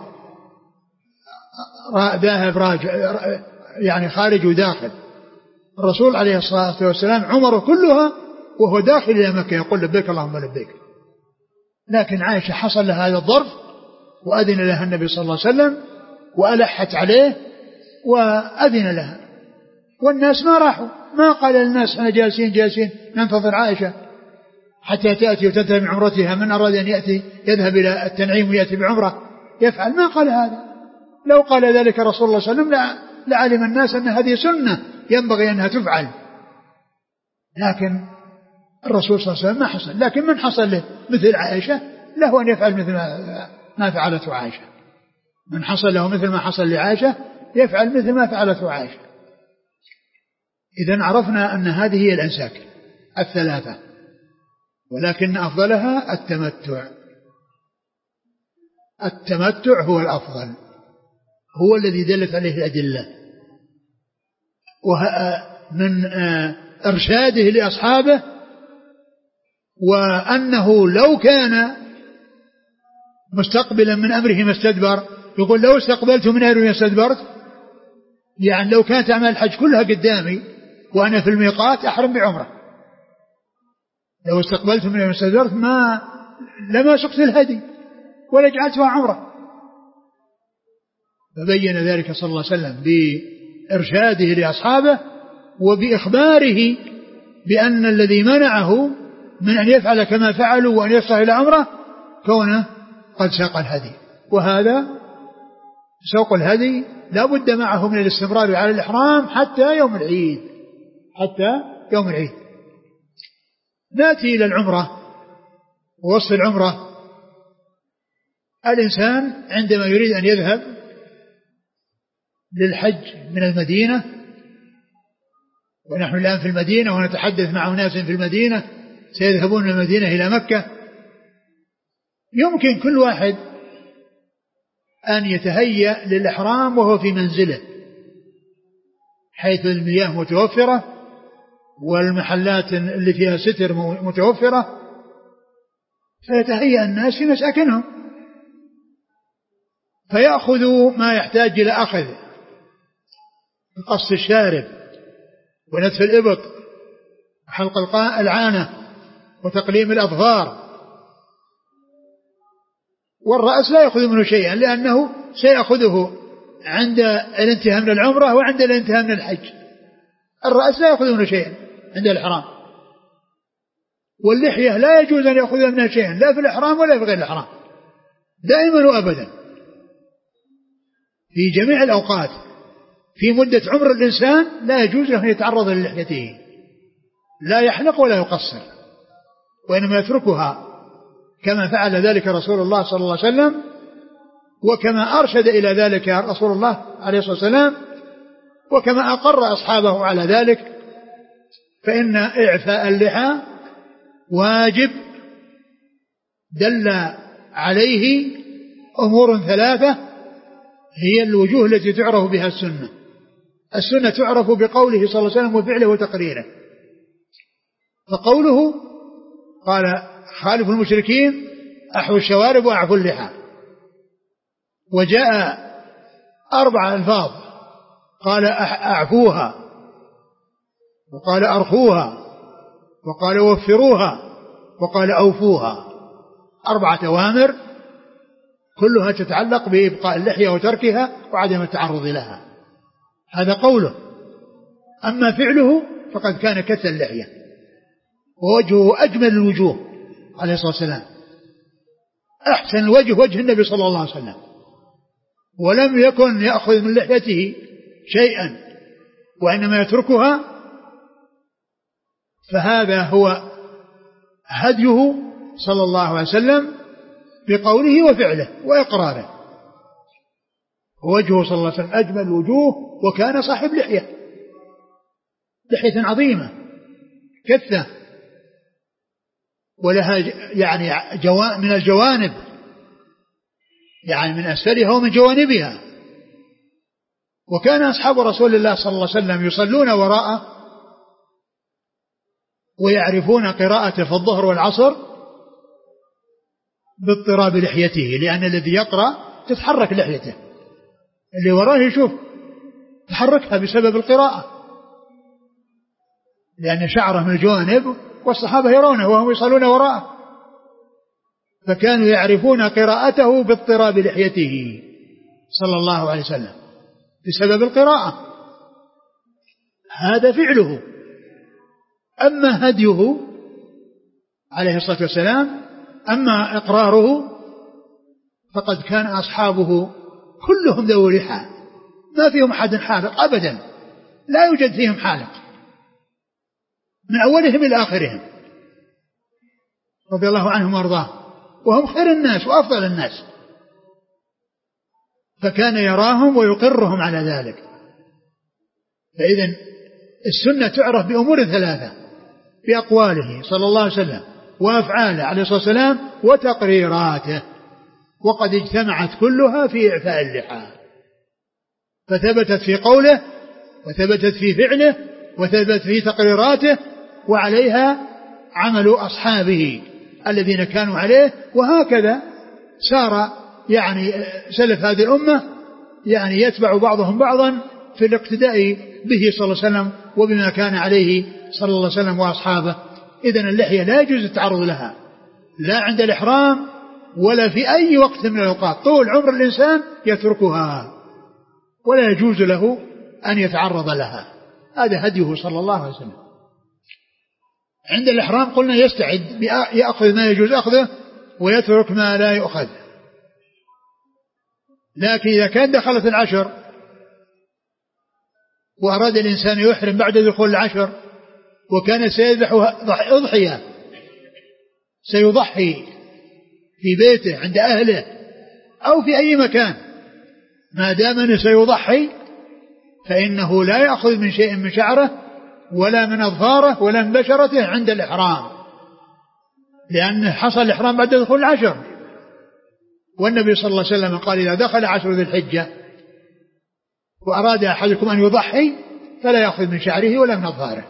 ذاهب راجع يعني خارج وداخل. الرسول عليه الصلاة والسلام عمره كلها وهو داخل إلى مكة يقول لبيك اللهم لبيك، لكن عائشة حصل لها هذا الظرف وأذن لها النبي صلى الله عليه وسلم وألحت عليه وأذن لها، والناس ما راحوا، ما قال للناس احنا جالسين جالسين ننتظر عائشة حتى تأتي وتنتهي من عمرتها، من أراد أن يأتي يذهب إلى التنعيم ويأتي بعمرة يفعل، ما قال هذا. لو قال ذلك رسول الله صلى الله عليه وسلم لعلم الناس أن هذه سنة ينبغي أنها تفعل، لكن الرسول صلى الله عليه وسلم ما حصل. لكن من حصل له مثل عائشة له أن يفعل مثل ما فعلته عائشة، من حصل له مثل ما حصل لعائشة يفعل مثل ما فعلته عائشة. إذن عرفنا أن هذه هي الأنساك الثلاثة، ولكن أفضلها التمتع. التمتع هو الأفضل، هو الذي دلت عليه الأدلة، ومن إرشاده لأصحابه، وأنه لو كان مستقبلا من أمره ما استدبر، يقول لو استقبلت من أمره ما استدبرت، يعني لو كانت أعمال الحج كلها قدامي وأنا في الميقات أحرم بعمرة، لو استقبلت من أمره ما استدبرت ما لما سقت الهدي ولا جعلتها عمرة. فبين ذلك صلى الله عليه وسلم بإرشاده لأصحابه وبإخباره بأن الذي منعه من أن يفعل كما فعلوا وأن يصل إلى عمره كونه قد ساق الهدي. وهذا سوق الهدي لا بد معه من الاستمرار على الإحرام حتى يوم العيد، حتى يوم العيد. نأتي إلى العمرة ووصف العمرة. الإنسان عندما يريد أن يذهب للحج من المدينة، ونحن الآن في المدينة ونتحدث مع ناس في المدينة سيذهبون من المدينة إلى مكة، يمكن كل واحد أن يتهيأ للإحرام وهو في منزله، حيث المياه متوفرة والمحلات اللي فيها ستر متوفرة، فيتهيأ الناس في مساكنهم فيأخذوا ما يحتاج إلى أخذ، قص الشارب ونتف الإبط وحلق العانة وتقليم الأظفار، والرأس لا يأخذ منه شيئا لأنه سيأخذه عند الانتهاء من العمرة وعند الانتهاء من الحج. الرأس لا يأخذ منه شيئا عند الإحرام، واللحية لا يجوز أن يأخذ منها شيئا لا في الإحرام ولا في غير الإحرام، دائما وأبدا في جميع الأوقات. في مدة عمر الإنسان لا يجوز له أن يتعرض للحيته، لا يحلق ولا يقصر، وإنما يتركها كما فعل ذلك رسول الله صلى الله عليه وسلم، وكما أرشد إلى ذلك رسول الله عليه الصلاة والسلام، وكما أقر أصحابه على ذلك. فإن إعفاء اللحى واجب دل عليه أمور ثلاثة هي الوجوه التي تعرف بها السنة. السنة تعرف بقوله صلى الله عليه وسلم وفعله وتقريره. فقوله قال خالف المشركين أحو الشوارب وأعفو اللحى، وجاء أربع ألفاظ، قال أعفوها، وقال أرخوها، وقال وفروها، وقال أوفوها. أربعة أوامر كلها تتعلق بإبقاء اللحية وتركها وعدم التعرض لها. هذا قوله. أما فعله فقد كان كث اللحية، ووجهه أجمل الوجوه عليه الصلاة والسلام، أحسن الوجه وجه النبي صلى الله عليه وسلم، ولم يكن يأخذ من لحيته شيئا وإنما يتركها. فهذا هو هديه صلى الله عليه وسلم بقوله وفعله وإقراره. ووجهه صلى الله عليه وسلم أجمل الوجوه، وكان صاحب لحية، لحية عظيمة كثة، ولها يعني جوا من الجوانب، يعني من أسفلها ومن جوانبها. وكان أصحاب رسول الله صلى الله عليه وسلم يصلون وراءه ويعرفون قراءته في الظهر والعصر باضطراب لحيته، لأن الذي يقرأ تتحرك لحيته، اللي وراه يشوف تحركها بسبب القراءة، لأن شعره من الجوانب والصحابة يرونه وهم يصلون وراءه، فكانوا يعرفون قراءته باضطراب لحيته صلى الله عليه وسلم بسبب القراءة. هذا فعله. أما هديه عليه الصلاة والسلام، أما إقراره، فقد كان أصحابه كلهم ذو لحى، ما فيهم أحد حالق أبدا، لا يوجد فيهم حالق من أولهم إلى آخرهم رضي الله عنهم وارضاه، وهم خير الناس وأفضل الناس، فكان يراهم ويقرهم على ذلك. فإذن السنة تعرف بأمور ثلاثة: بأقواله صلى الله عليه وسلم، وأفعاله عليه الصلاة والسلام، وتقريراته، وقد اجتمعت كلها في إعفاء اللحى، فثبتت في قوله، وثبتت في فعله، وثبتت في تقريراته، وعليها عمل أصحابه الذين كانوا عليه. وهكذا سار يعني سلف هذه الأمة، يعني يتبع بعضهم بعضا في الاقتداء به صلى الله عليه وسلم وبما كان عليه صلى الله عليه وسلم وأصحابه. إذن اللحية لا يجوز التعرض لها، لا عند الإحرام ولا في أي وقت من الأوقات، طول عمر الإنسان يتركها ولا يجوز له أن يتعرض لها. هذا هديه صلى الله عليه وسلم. عند الإحرام قلنا يستعد، يأخذ ما يجوز أخذه ويترك ما لا يؤخذ. لكن إذا كان دخلت العشر وأراد الإنسان يحرم بعد دخول العشر وكان سيذبح أضحية، سيضحي في بيته عند أهله أو في أي مكان، ما دام أنه سيضحي فإنه لا يأخذ من شيء من شعره ولا من أظفاره ولا من بشرته عند الإحرام، لأنه حصل الإحرام بعد دخول العشر. والنبي صلى الله عليه وسلم قال: إذا دخل عشر ذي الحجة وأراد أحدكم أن يضحي فلا يأخذ من شعره ولا من أظفاره.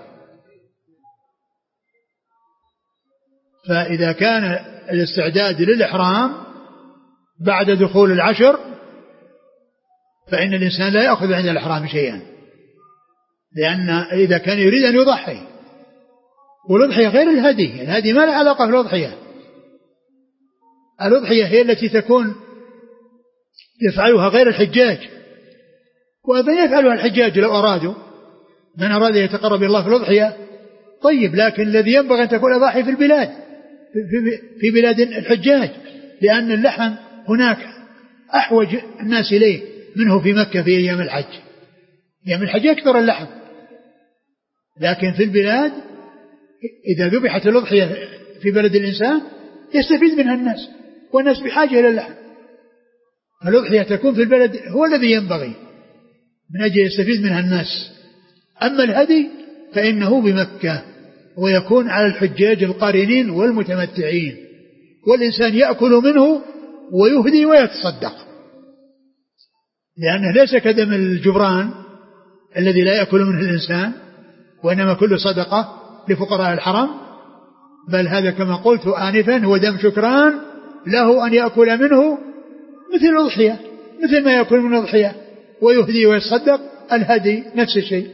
فإذا كان الاستعداد للإحرام بعد دخول العشر فإن الإنسان لا يأخذ عند الإحرام شيئا، لأن إذا كان يريد أن يضحي، والأضحية غير الهدي، الهدي ما له علاقة بالأضحية. الأضحية هي التي تكون يفعلها غير الحجاج، وأيضا يفعلها الحجاج لو أرادوا، من أراد يتقرب الله في الأضحية طيب، لكن الذي ينبغي أن تكون أضاحي في البلاد، في بلاد الحجاج، لأن اللحم هناك أحوج الناس إليه منه في مكة في أيام الحج. أيام الحج أكثر اللحم، لكن في البلاد إذا ذبحت الأضحية في بلد الإنسان يستفيد منها الناس، والناس بحاجة إلى اللحم. الأضحية تكون في البلد هو الذي ينبغي من أجل يستفيد منها الناس. أما الهدي فإنه بمكة، ويكون على الحجاج القارنين والمتمتعين، والإنسان يأكل منه ويهدي ويتصدق، لأنه ليس كدم الجبران الذي لا يأكل منه الإنسان، وإنما كل صدقة لفقراء الحرم، بل هذا كما قلت آنفا هو دم شكران له أن يأكل منه مثل الأضحية، مثل ما يأكل من الأضحية ويهدي ويتصدق. الهدي نفس الشيء،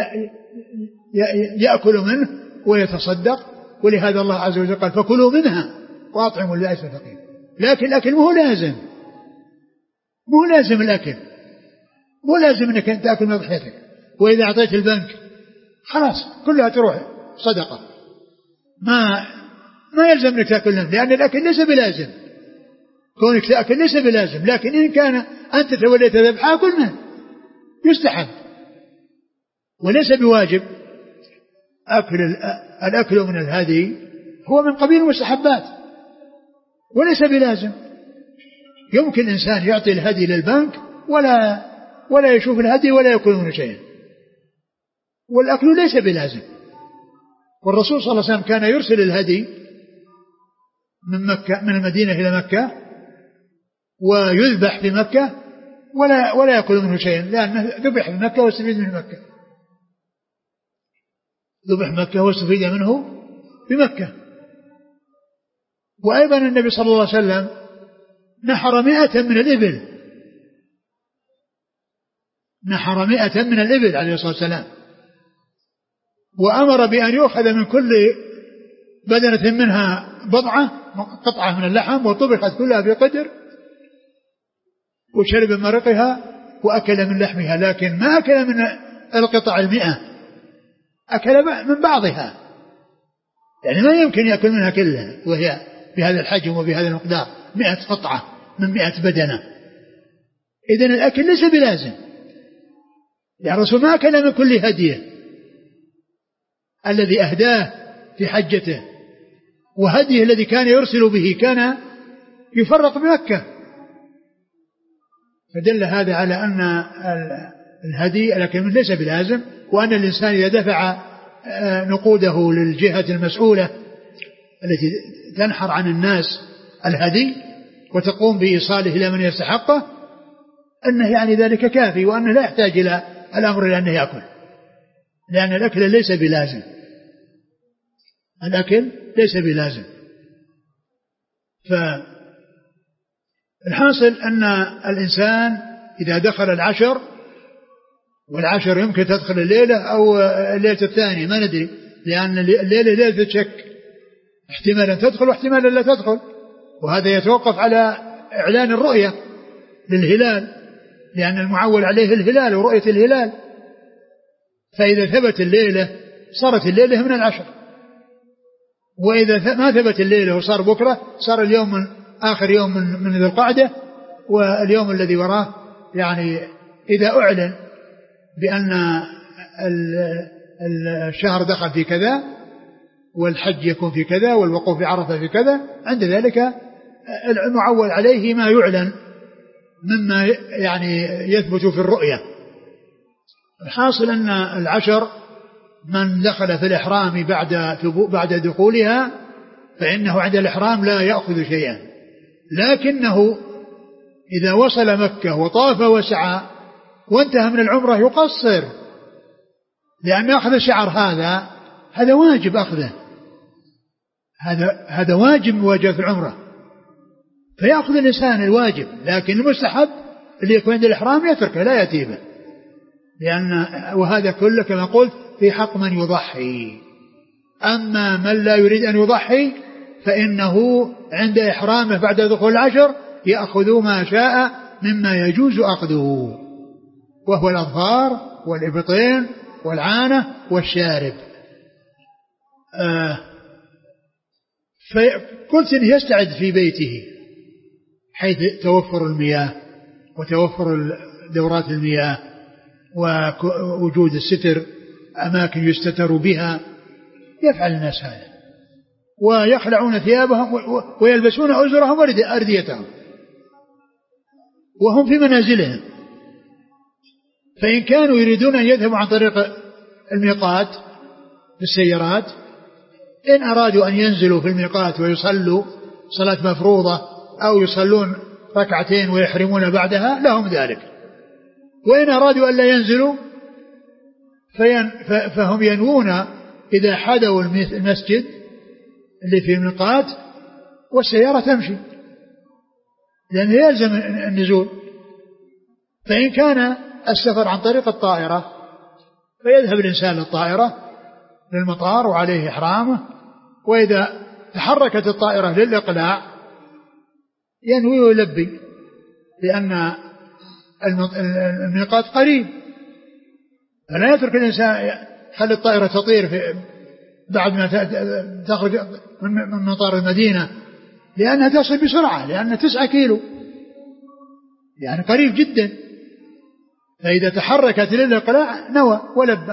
يأكل منه ويتصدق، ولهذا الله عز وجل قال: فكلوا منها وأطعموا البائس الفقير. لكن الأكل مو لازم، مو لازم الأكل، مو لازم أنك تأكل من أضحيتك. وإذا أعطيت البنك خلاص كلها تروح صدقة، ما ما يلزم أنك تأكل منه، لأن الأكل ليس بلازم، كونك تأكل ليس بلازم، لكن إن كان أنت توليت ذبحها كل منه يستحب، وليس بواجب. أكل الأكل من الهدي هو من قبيل المستحبات وليس بلازم. يمكن الإنسان يعطي الهدي للبنك ولا ولا يشوف الهدي ولا يأكل منه شيئا، والأكل ليس بلازم. والرسول صلى الله عليه وسلم كان يرسل الهدي من مكة، من المدينة إلى مكة، ويذبح في مكة ولا ولا يأكل منه شيئا، لأنه ذبح في مكة واستفيد من مكة، ذبح مكة واستفيد منه بمكة. وأيضا النبي صلى الله عليه وسلم نحر مئة من الإبل، نحر مئة من الإبل عليه الصلاة والسلام، وأمر بأن يؤخذ من كل بدنة منها بضعة قطعة من اللحم وطبخت كلها بقدر، وشرب من مرقها وأكل من لحمها، لكن ما أكل من القطع المئة، أكل من بعضها، يعني ما يمكن يأكل منها كلها وهي بهذا الحجم وبهذا المقدار، مئة قطعة من مئة بدنة. إذن الأكل ليس بلازم، يعني الرسول ما أكل من كل هديه الذي أهداه في حجته، وهديه الذي كان يرسل به كان يفرق بمكة، فدل هذا على أن الهدي لكن ليس بلازم، وأن الإنسان إذا دفع نقوده للجهة المسؤولة التي تنحر عن الناس الهدي وتقوم بإيصاله إلى من يستحقه أنه يعني ذلك كافي، وأنه لا يحتاج إلى الأمر إلى أنه يأكل، لأن الأكل ليس بلازم، الأكل ليس بلازم. فالحاصل أن الإنسان إذا دخل العشر، والعشر يمكن تدخل الليلة أو الليلة الثانية ما ندري، لأن الليلة ليلة شك، احتمالا تدخل واحتمالا لا تدخل، وهذا يتوقف على إعلان الرؤية للهلال، لأن المعول عليه الهلال ورؤية الهلال. فإذا ثبت الليلة صارت الليلة من العشر، وإذا ما ثبت الليلة وصار بكرة صار اليوم من آخر يوم من, من ذي القعدة، واليوم الذي وراه يعني إذا أعلن بأن الشهر دخل في كذا والحج يكون في كذا والوقوف في عرفة في كذا، عند ذلك المعول عليه ما يعلن مما يعني يثبت في الرؤية. الحاصل أن العشر من دخل في الإحرام بعد بعد دخولها فإنه عند الإحرام لا يأخذ شيئا، لكنه إذا وصل مكة وطاف وسعى وانتهى من العمرة يقصر، لأن أخذ الشعر هذا هذا واجب أخذه، هذا هذا واجب من واجبات العمرة، فيأخذ الإنسان الواجب، لكن المستحب اللي يكون عند الإحرام يتركه لا يتيبه، لأن وهذا كله كما قلت في حق من يضحي. أما من لا يريد أن يضحي فإنه عند إحرامه بعد دخول العشر يأخذ ما شاء مما يجوز أخذه، وهو الأظفار والإبطين والعانة والشارب. آه فقلت إنه يستعد في بيته حيث توفر المياه وتوفر دورات المياه ووجود الستر، أماكن يستتر بها، يفعل الناس هذا، ويخلعون ثيابهم ويلبسون أزرهم وأرديتهم وهم في منازلهم. فإن كانوا يريدون أن يذهبوا عن طريق الميقات بالسيارات، إن أرادوا أن ينزلوا في الميقات ويصلوا صلاة مفروضة أو يصلون ركعتين ويحرمون بعدها لهم ذلك، وإن أرادوا أن لا ينزلوا فهم ينوون إذا حدوا المسجد اللي في الميقات والسيارة تمشي، لأنه يلزم النزول. فإن كان السفر عن طريق الطائرة فيذهب الإنسان للطائرة للمطار وعليه إحرامه، وإذا تحركت الطائرة للإقلاع ينوي ويلبي، لأن الميقات قريب، فلا يترك الإنسان خلي الطائرة تطير في بعد ما تخرج من مطار المدينة، لأنها تصل بسرعة، لأنها تسعة كيلو يعني قريب جدا، فإذا تحركت للإقلاع نوى ولبى.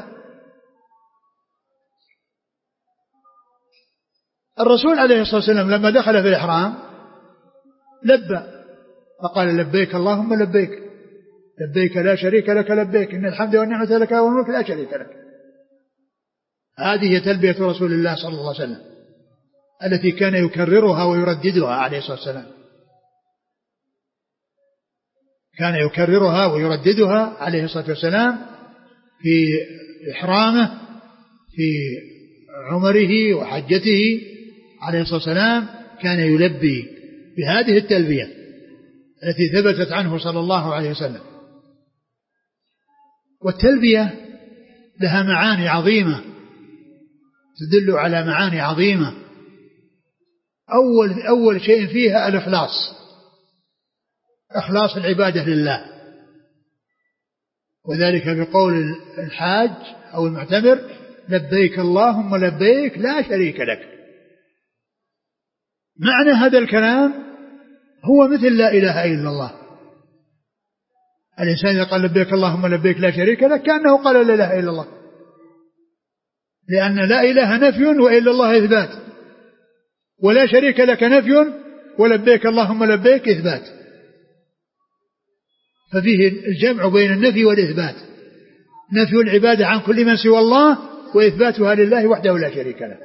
الرسول عليه الصلاة والسلام لما دخل في الإحرام لبى فقال لبيك اللهم لبيك لبيك لا شريك لك لبيك إن الحمد والنعمة لك والملك لا شريك لك. هذه تلبية رسول الله صلى الله عليه وسلم التي كان يكررها ويرددها عليه الصلاة والسلام، كان يكررها ويرددها عليه الصلاة والسلام في إحرامه في عمره وحجته عليه الصلاة والسلام، كان يلبي بهذه التلبية التي ثبتت عنه صلى الله عليه وسلم. والتلبية لها معاني عظيمة تدل على معاني عظيمة. أول, أول شيء فيها الإخلاص، إخلاص العبادة لله، وذلك بقول الحاج أو المعتمر لبيك اللهم لبيك لا شريك لك. معنى هذا الكلام هو مثل لا إله إلا الله. الإنسان إذا قال لبيك اللهم لبيك لا شريك لك كأنه قال لا إله إلا الله، لأن لا إله نفي وإلا الله إثبات، ولا شريك لك نفي ولبيك اللهم لبيك إثبات، ففيه الجمع بين النفي والإثبات. نفي العبادة عن كل من سوى الله وإثباتها لله وحده لا شريك له.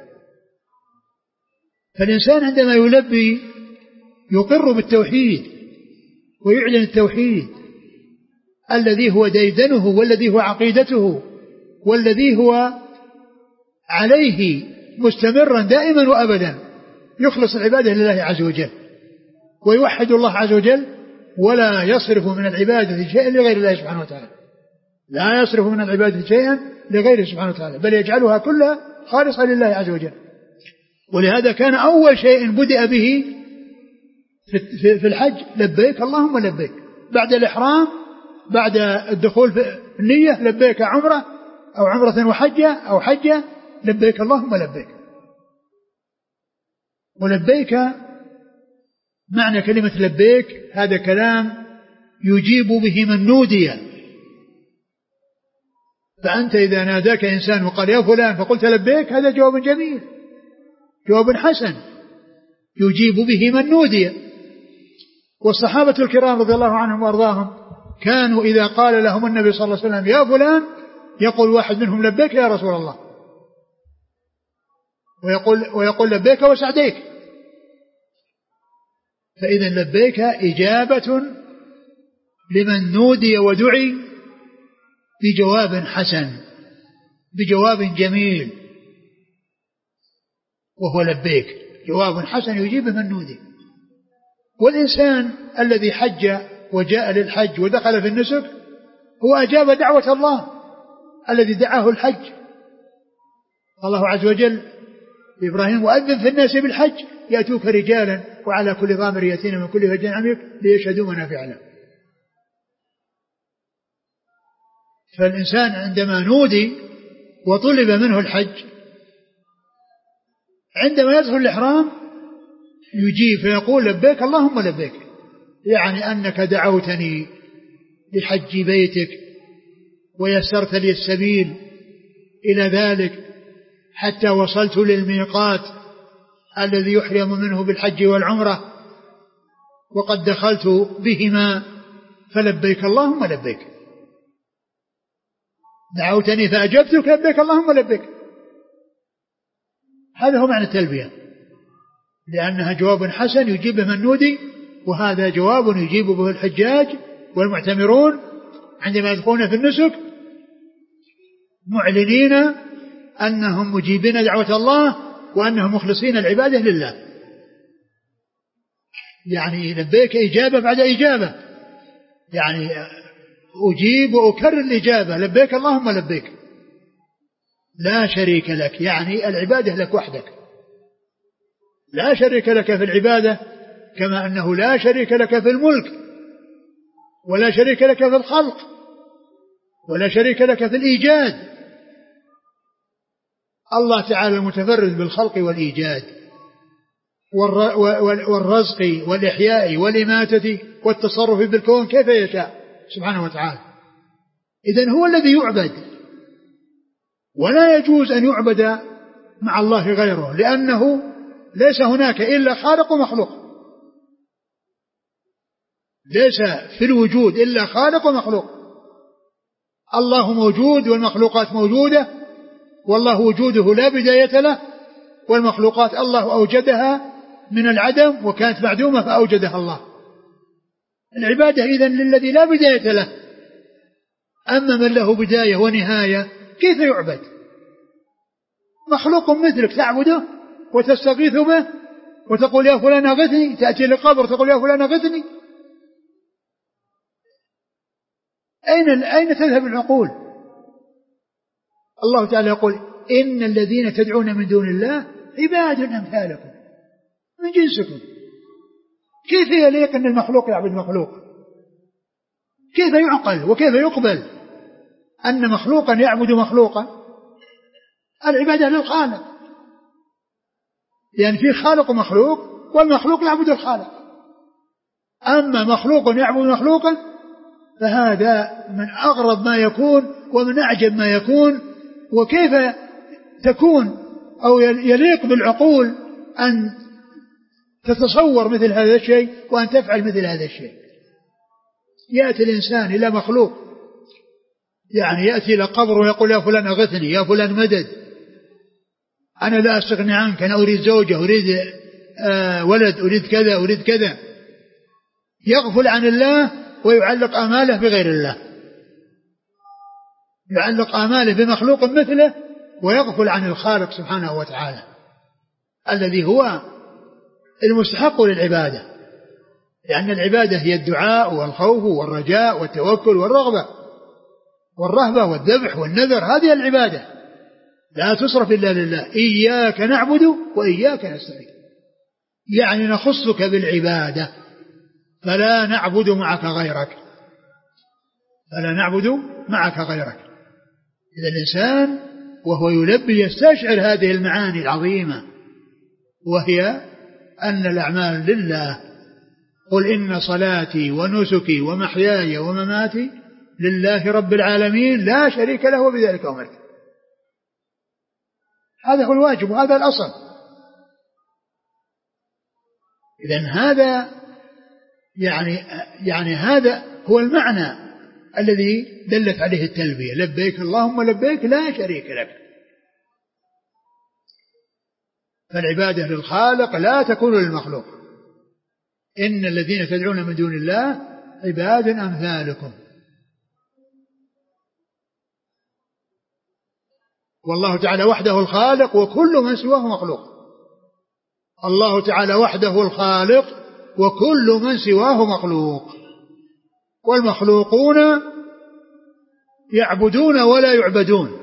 فالإنسان عندما يلبي يقر بالتوحيد ويعلن التوحيد الذي هو ديدنه والذي هو عقيدته والذي هو عليه مستمرا دائما وأبدا، يخلص العبادة لله عز وجل ويوحد الله عز وجل ولا يصرف من العبادة شيئا لغير الله سبحانه وتعالى، لا يصرف من العبادة شيئا لغيره سبحانه وتعالى، بل يجعلها كلها خالصة لله عز وجل. ولهذا كان أول شيء بدأ به في الحج لبيك اللهم لبيك، بعد الإحرام بعد الدخول في النية لبيك عمرة أو عمرة وحجة أو حجة لبيك اللهم لبيك. ولبيك معنى كلمة لبيك هذا كلام يجيب به من نودي، فأنت إذا ناداك إنسان وقال يا فلان فقلت لبيك هذا جواب جميل، جواب حسن يجيب به من نودي. والصحابة الكرام رضي الله عنهم وأرضاهم كانوا إذا قال لهم النبي صلى الله عليه وسلم يا فلان يقول واحد منهم لبيك يا رسول الله، ويقول, ويقول لبيك وسعديك. فإذا لبيك إجابة لمن نودي ودعي بجواب حسن بجواب جميل، وهو لبيك جواب حسن يجيب من نودي. والإنسان الذي حج وجاء للحج ودخل في النسك هو أجاب دعوة الله الذي دعاه الحج. الله عز وجل إبراهيم وأذن في الناس بالحج يأتوك رجالا وعلى كل ضامر يأتين من كل فج عميق ليشهدوا منافع لهم. فالإنسان عندما نودي وطلب منه الحج عندما يدخل الإحرام يجيب فيقول لبيك اللهم لبيك، يعني أنك دعوتني لحج بيتك ويسرت لي السبيل إلى ذلك حتى وصلت للميقات الذي يحرم منه بالحج والعمرة وقد دخلت بهما فلبيك اللهم لبيك. دعوتني فأجبتك لبيك اللهم لبيك. هذا هو معنى التلبية، لأنها جواب حسن يجيب من نودي، وهذا جواب يجيب به الحجاج والمعتمرون عندما يدخلون في النسك معلنين أنهم مجيبين دعوة الله وأنهم مخلصين العبادة لله. يعني لبيك إجابة بعد إجابة، يعني أجيب وأكرر الإجابة لبيك اللهم لبيك لا شريك لك، يعني العبادة لك وحدك، لا شريك لك في العبادة كما أنه لا شريك لك في الملك ولا شريك لك في الخلق ولا شريك لك في الإيجاد. الله تعالى المتفرد بالخلق والإيجاد والرزق والإحياء والإماتة والتصرف بالكون كيف يشاء سبحانه وتعالى. إذن هو الذي يعبد، ولا يجوز أن يعبد مع الله غيره، لأنه ليس هناك إلا خالق ومخلوق، ليس في الوجود إلا خالق ومخلوق. الله موجود والمخلوقات موجودة، والله وجوده لا بداية له، والمخلوقات الله أوجدها من العدم وكانت معدومة فأوجدها الله. العبادة إذن للذي لا بداية له، أما من له بداية ونهاية كيف يعبد؟ مخلوق مثلك تعبده وتستغيث به وتقول يا فلان أغثني، تأتي للقبر تقول يا فلان أغثني، أين أين تذهب العقول؟ الله تعالى يقول إن الذين تدعون من دون الله عباد أمثالكم من جنسكم. كيف يليق أن المخلوق يعبد مخلوق؟ كيف يعقل وكيف يقبل أن مخلوقا يعبد مخلوقا؟ العبادة للخالق، يعني في خالق ومخلوق، والمخلوق يعبد الخالق. أما مخلوق يعبد مخلوقا فهذا من أغرب ما يكون ومن أعجب ما يكون. وكيف تكون أو يليق بالعقول أن تتصور مثل هذا الشيء وأن تفعل مثل هذا الشيء؟ يأتي الإنسان إلى مخلوق يعني يأتي إلى قبر ويقول يا فلان أغثني، يا فلان مدد، أنا لا أستغني عنك، أنا أريد زوجة، أريد آه ولد، أريد كذا أريد كذا. يغفل عن الله ويعلق آماله بغير الله، يعلق آماله بمخلوق مثله ويغفل عن الخالق سبحانه وتعالى الذي هو المستحق للعبادة، لأن العبادة هي الدعاء والخوف والرجاء والتوكل والرغبة والرهبة والذبح والنذر، هذه العبادة لا تصرف إلا لله. إياك نعبد وإياك نستعين، يعني نخصك بالعبادة فلا نعبد معك غيرك، فلا نعبد معك غيرك. إذا الإنسان وهو يلبي يستشعر هذه المعاني العظيمة، وهي أن الأعمال لله. قل إن صلاتي ونسكي ومحياي ومماتي لله رب العالمين لا شريك له وبذلك أمرت. هذا هو الواجب وهذا الأصل. إذن هذا يعني يعني هذا هو المعنى الذي دلت عليه التلبية، لبيك اللهم لبيك لا شريك لك. فالعبادة للخالق لا تكون للمخلوق. إن الذين تدعون من دون الله عباد أمثالكم، والله تعالى وحده الخالق وكل من سواه مخلوق. الله تعالى وحده الخالق وكل من سواه مخلوق، والمخلوقون يعبدون ولا يعبدون.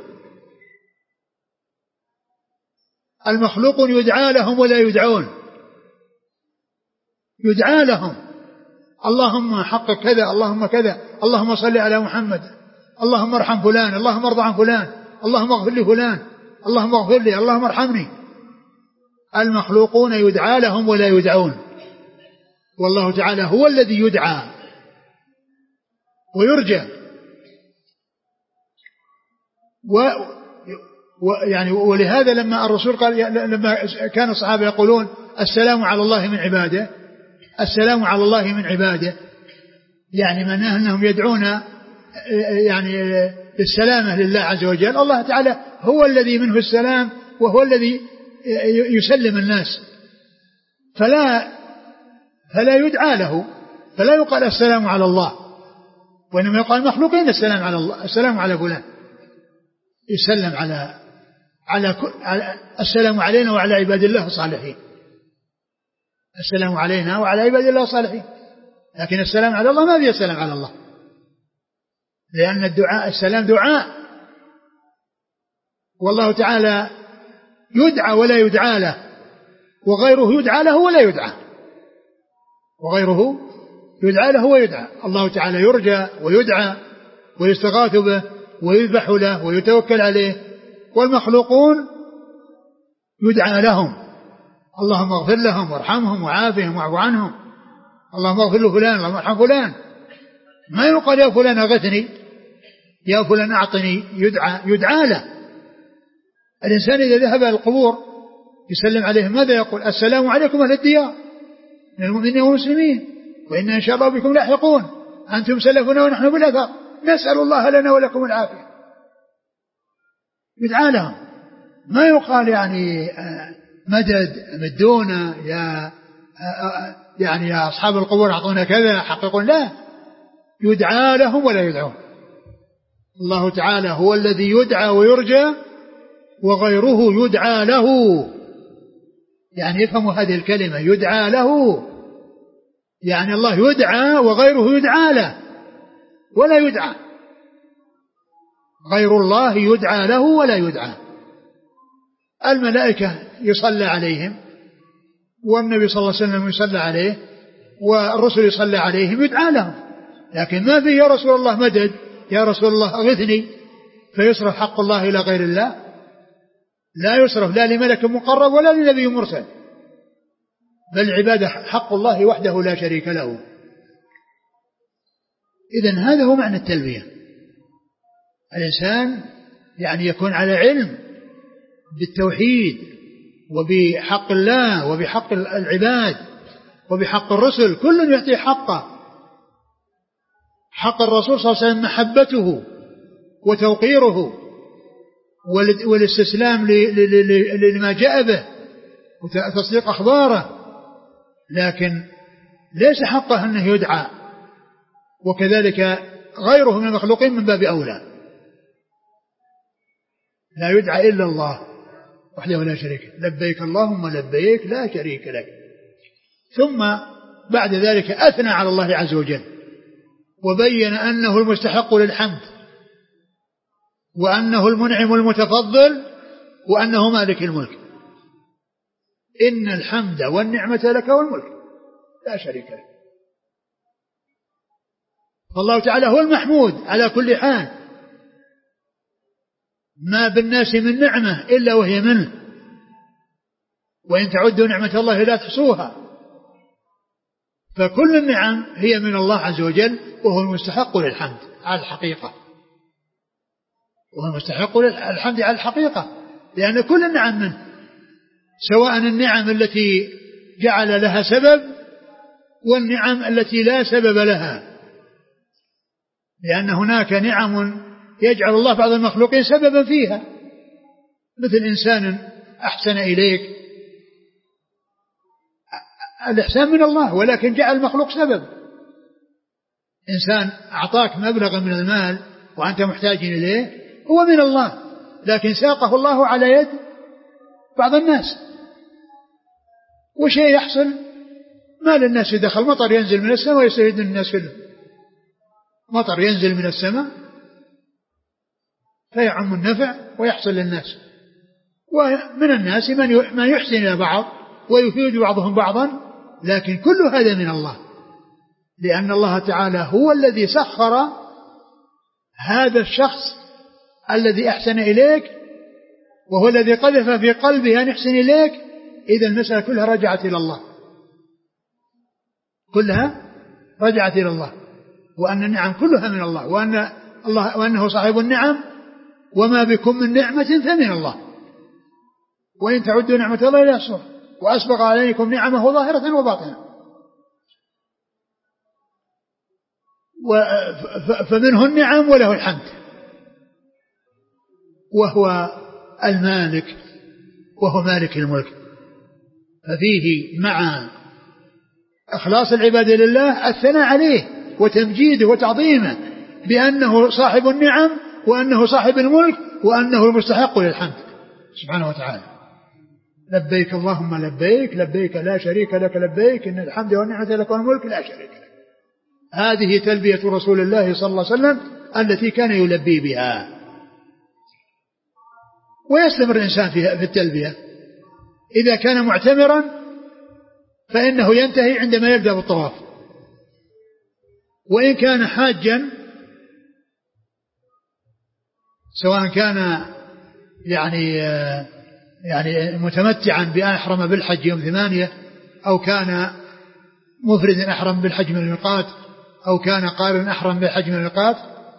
المخلوق يدعى لهم ولا يدعون، يدعى لهم اللهم حقق كذا، اللهم كذا، اللهم صل على محمد، اللهم ارحم فلان، اللهم ارضى عن فلان، اللهم اغفر لي فلان، اللهم اغفر لي، اللهم ارحمني. المخلوقون يدعى لهم ولا يدعون، والله تعالى هو الذي يدعى ويرجى. و ويعني ولهذا لما الرسول قال، لما كان الصحابة يقولون السلام على الله من عباده، السلام على الله من عباده، يعني معناه أنهم يدعون يعني السلامة لله عز وجل. الله تعالى هو الذي منه السلام وهو الذي يسلم الناس، فلا فلا يدعى له، فلا يقال السلام على الله، وإنما يقال مخلوقين السلام على الله، السلام على فلان، يسلم على على, على السلام علينا وعلى عباد الله الصالحين، السلام علينا وعلى عباد الله الصالحين. لكن السلام على الله ما فيه السلام على الله، لأن الدعاء السلام دعاء، والله تعالى يدعى ولا يدعى له، وغيره يدعى له ولا يدعى، وغيره يدعى له ويدعى. الله تعالى يرجى ويدعى ويستغاث به ويذبح له ويتوكل عليه، والمخلوقون يدعى لهم اللهم اغفر لهم وارحمهم وعافهم واعف عنهم، اللهم اغفر له فلان، اللهم ارحم فلان. ما يقال يا فلان اغثني، يا فلان اعطني، يدعى يدعى له. الإنسان إذا ذهب إلى القبور يسلم عليهم ماذا يقول؟ السلام عليكم أهل الديار من المؤمنين والمسلمين وإنا إن شاء الله بكم لاحقون، أنتم سلفنا ونحن بالأثر، نسأل الله لنا ولكم العافية. يدعى لهم، ما يقال يعني مدد مدونا يا يعني يا أصحاب القبور أعطونا كذا حققون، لا، يدعى لهم ولا يدعون. الله تعالى هو الذي يدعى ويرجى، وغيره يدعى له. يعني يفهموا هذه الكلمة، يدعى له يعني الله يدعى وغيره يدعى له ولا يدعى، غير الله يدعى له ولا يدعى. الملائكة يصلى عليهم، والنبي صلى الله عليه وسلم يصلى عليه، والرسل يصلى عليهم، يدعى لهم، لكن ما فيه يا رسول الله مدد، يا رسول الله أغثني، فيصرف حق الله إلى غير الله. لا يصرف لا لملك مقرب ولا لنبي مرسل، بل العبادة حق الله وحده لا شريك له. إذن هذا هو معنى التلبية. الإنسان يعني يكون على علم بالتوحيد وبحق الله وبحق العباد وبحق الرسل، كل يعطي حقه. حق الرسول صلى الله عليه وسلم محبته وتوقيره والاستسلام لما جاء به وتصديق أخباره، لكن ليس حقه أنه يدعى، وكذلك غيره من المخلوقين من باب أولى. لا يدعى إلا الله وحده لا شريك له، لبيك اللهم لبيك لا شريك لك. ثم بعد ذلك أثنى على الله عز وجل وبين أنه المستحق للحمد، وأنه المنعم المتفضل، وأنه مالك الملك. إن الحمد والنعمة لك والملك لا شريك لك. فالله تعالى هو المحمود على كل حال، ما بالناس من نعمة إلا وهي منه، وإن تعدوا نعمة الله لا تحصوها. فكل النعم هي من الله عز وجل، وهو المستحق للحمد على الحقيقة، وهو المستحق للحمد على الحقيقة، لأن كل النعم منه، سواء النعم التي جعل لها سبب والنعم التي لا سبب لها، لأن هناك نعم يجعل الله بعض المخلوقين سببا فيها، مثل إنسان أحسن إليك، الإحسان من الله ولكن جعل المخلوق سبب. إنسان أعطاك مبلغا من المال وأنت محتاج إليه، هو من الله لكن ساقه الله على يد بعض الناس، وشيء يحصل ما للناس دخل، مطر ينزل من السماء ويستفيد الناس كله، مطر ينزل من السماء فيعم النفع ويحصل للناس، ومن الناس من يحسن إلى بعض ويفيد بعضهم بعضا، لكن كل هذا من الله، لأن الله تعالى هو الذي سخر هذا الشخص الذي أحسن إليك، وهو الذي قذف في قلبه أن يحسن إليك. إذا المسألة كلها رجعت إلى الله، كلها رجعت إلى الله، وأن النعم كلها من الله، وأن الله وأنه صاحب النعم، وما بكم من نعمة فمن الله، وإن تعدوا نعمة الله لا يحصوها، وأسبغ عليكم نعمه ظاهرة وباطنة. فمنه النعم وله الحمد، وهو المالك، وهو مالك الملك. ففيه مع إخلاص العبادة لله الثناء عليه وتمجيده وتعظيمه بأنه صاحب النعم، وأنه صاحب الملك، وأنه المستحق للحمد سبحانه وتعالى. لبيك اللهم لبيك لبيك لا شريك لك لبيك إن الحمد والنعمة لك والملك لا شريك لك. هذه تلبية رسول الله صلى الله عليه وسلم التي كان يلبي بها. ويستمر الإنسان في التلبية، إذا كان معتمرا فإنه ينتهي عندما يبدأ بالطواف، وإن كان حاجا سواء كان يعني يعني متمتعا بأن أحرم بالحج يوم ثمانية، أو كان مفرد أحرم بالحج من الميقات، أو كان قارن أحرم بالحج من الميقات،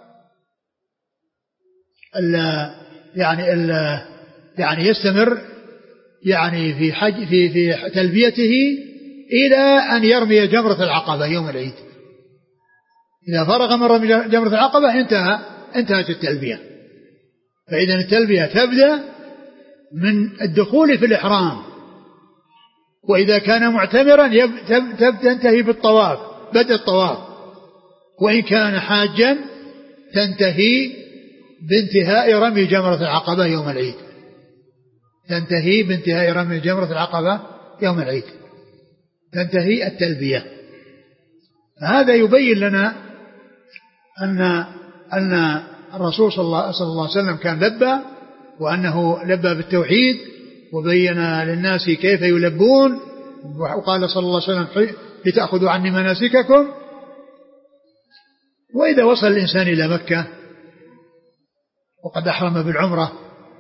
يعني ال يعني يستمر يعني في حج في في تلبيته إلى أن يرمي جمرة العقبة يوم العيد. إذا فرغ من رمي جمرة العقبة انتهى انتهت التلبية. فإذا التلبية تبدأ من الدخول في الإحرام، وإذا كان معتمرا تنتهي بالطواف بدء الطواف، وإن كان حاجا تنتهي بانتهاء رمي جمرة العقبة يوم العيد، تنتهي بانتهاء رمي جمرة العقبة يوم العيد تنتهي التلبية. هذا يبين لنا أن أن الرسول صلى الله عليه وسلم كان لبى، وأنه لبى بالتوحيد، وبين للناس كيف يلبون، وقال صلى الله عليه وسلم لتأخذوا عني مناسككم. وإذا وصل الإنسان إلى مكة وقد أحرم بالعمرة،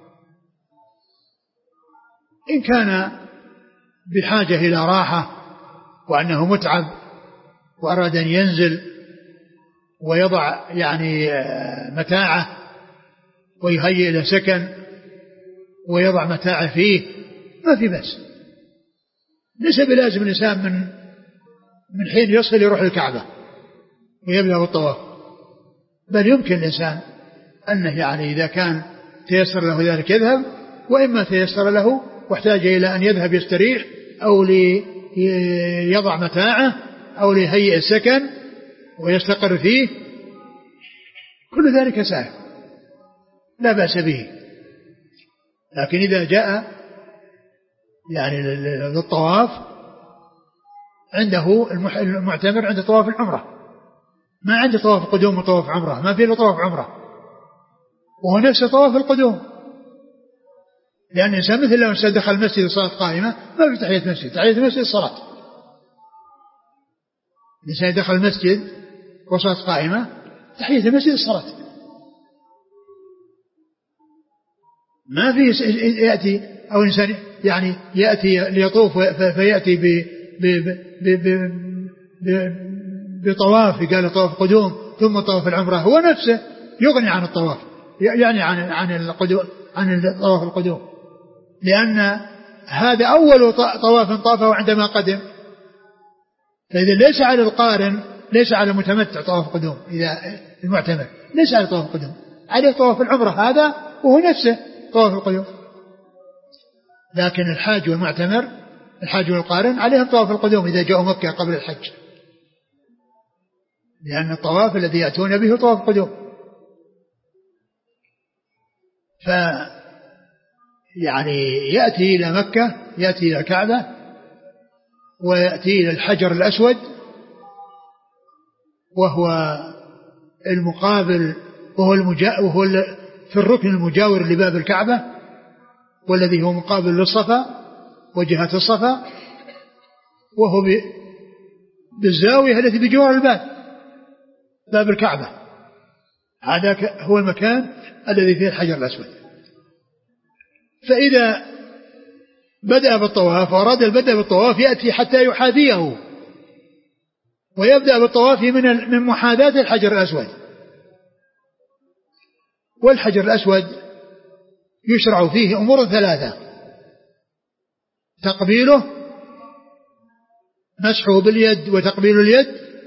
إن كان بحاجة إلى راحة وأنه متعب وأراد أن ينزل ويضع يعني متاعه ويهيئ له سكن ويضع متاعه فيه ما في بس، ليس بلازم الإنسان من من حين يصل يروح الكعبة ويبدأ بالطواف، بل يمكن الإنسان أنه يعني إذا كان تيسر له ذلك يذهب، وإما تيسر له واحتاج إلى أن يذهب يستريح أو ليضع متاعه أو ليهيئ السكن ويستقر فيه، كل ذلك سائغ لا بأس به. لكن إذا جاء يعني للطواف عنده المعتمر عنده طواف العمرة، ما عنده طواف قدوم وطواف عمرة، ما فيه له طواف عمرة، وهو نفس طواف القدوم. لأن الإنسان مثل لو إنسان دخل المسجد الصلاة قائمة ما في تحية مسجد، تحية المسجد الصلاة. الإنسان دخل المسجد وصلاة قائمة تحية المسجد الصلاة، ما في يأتي أو إنسان يعني يأتي ليطوف فيأتي ب ب ب ب بطواف قال طواف قدوم ثم طواف العمرة، هو نفسه يغني عن الطواف، يعني عن عن القدوم عن طواف القدوم، لأن هذا أول طواف طافه عندما قدم. فإذا ليس على القارن ليس على المتمتع طواف قدوم، إذا المعتمر ليس على طواف قدوم، عليه طواف العمرة هذا وهو نفسه طواف القدوم. لكن الحاج والمعتمر الحاج والقارن عليهم طواف القدوم إذا جاءوا مكة قبل الحج، لأن الطواف الذي يأتون به طواف القدوم. ف يعني يأتي إلى مكة، يأتي إلى الكعبة ويأتي إلى الحجر الأسود وهو المقابل وهو, المجا وهو في الركن المجاور لباب الكعبة والذي هو مقابل للصفا وجهة الصفا، وهو بالزاوية التي بجوار الباب باب الكعبة. هذا هو المكان الذي فيه الحجر الأسود. فإذا بدأ بالطواف وأراد البدء بالطواف يأتي حتى يحاذيه ويبدأ بالطواف من من محاذاة الحجر الأسود. والحجر الأسود يشرع فيه أمور ثلاثة: تقبيله، مسحه باليد وتقبيل اليد،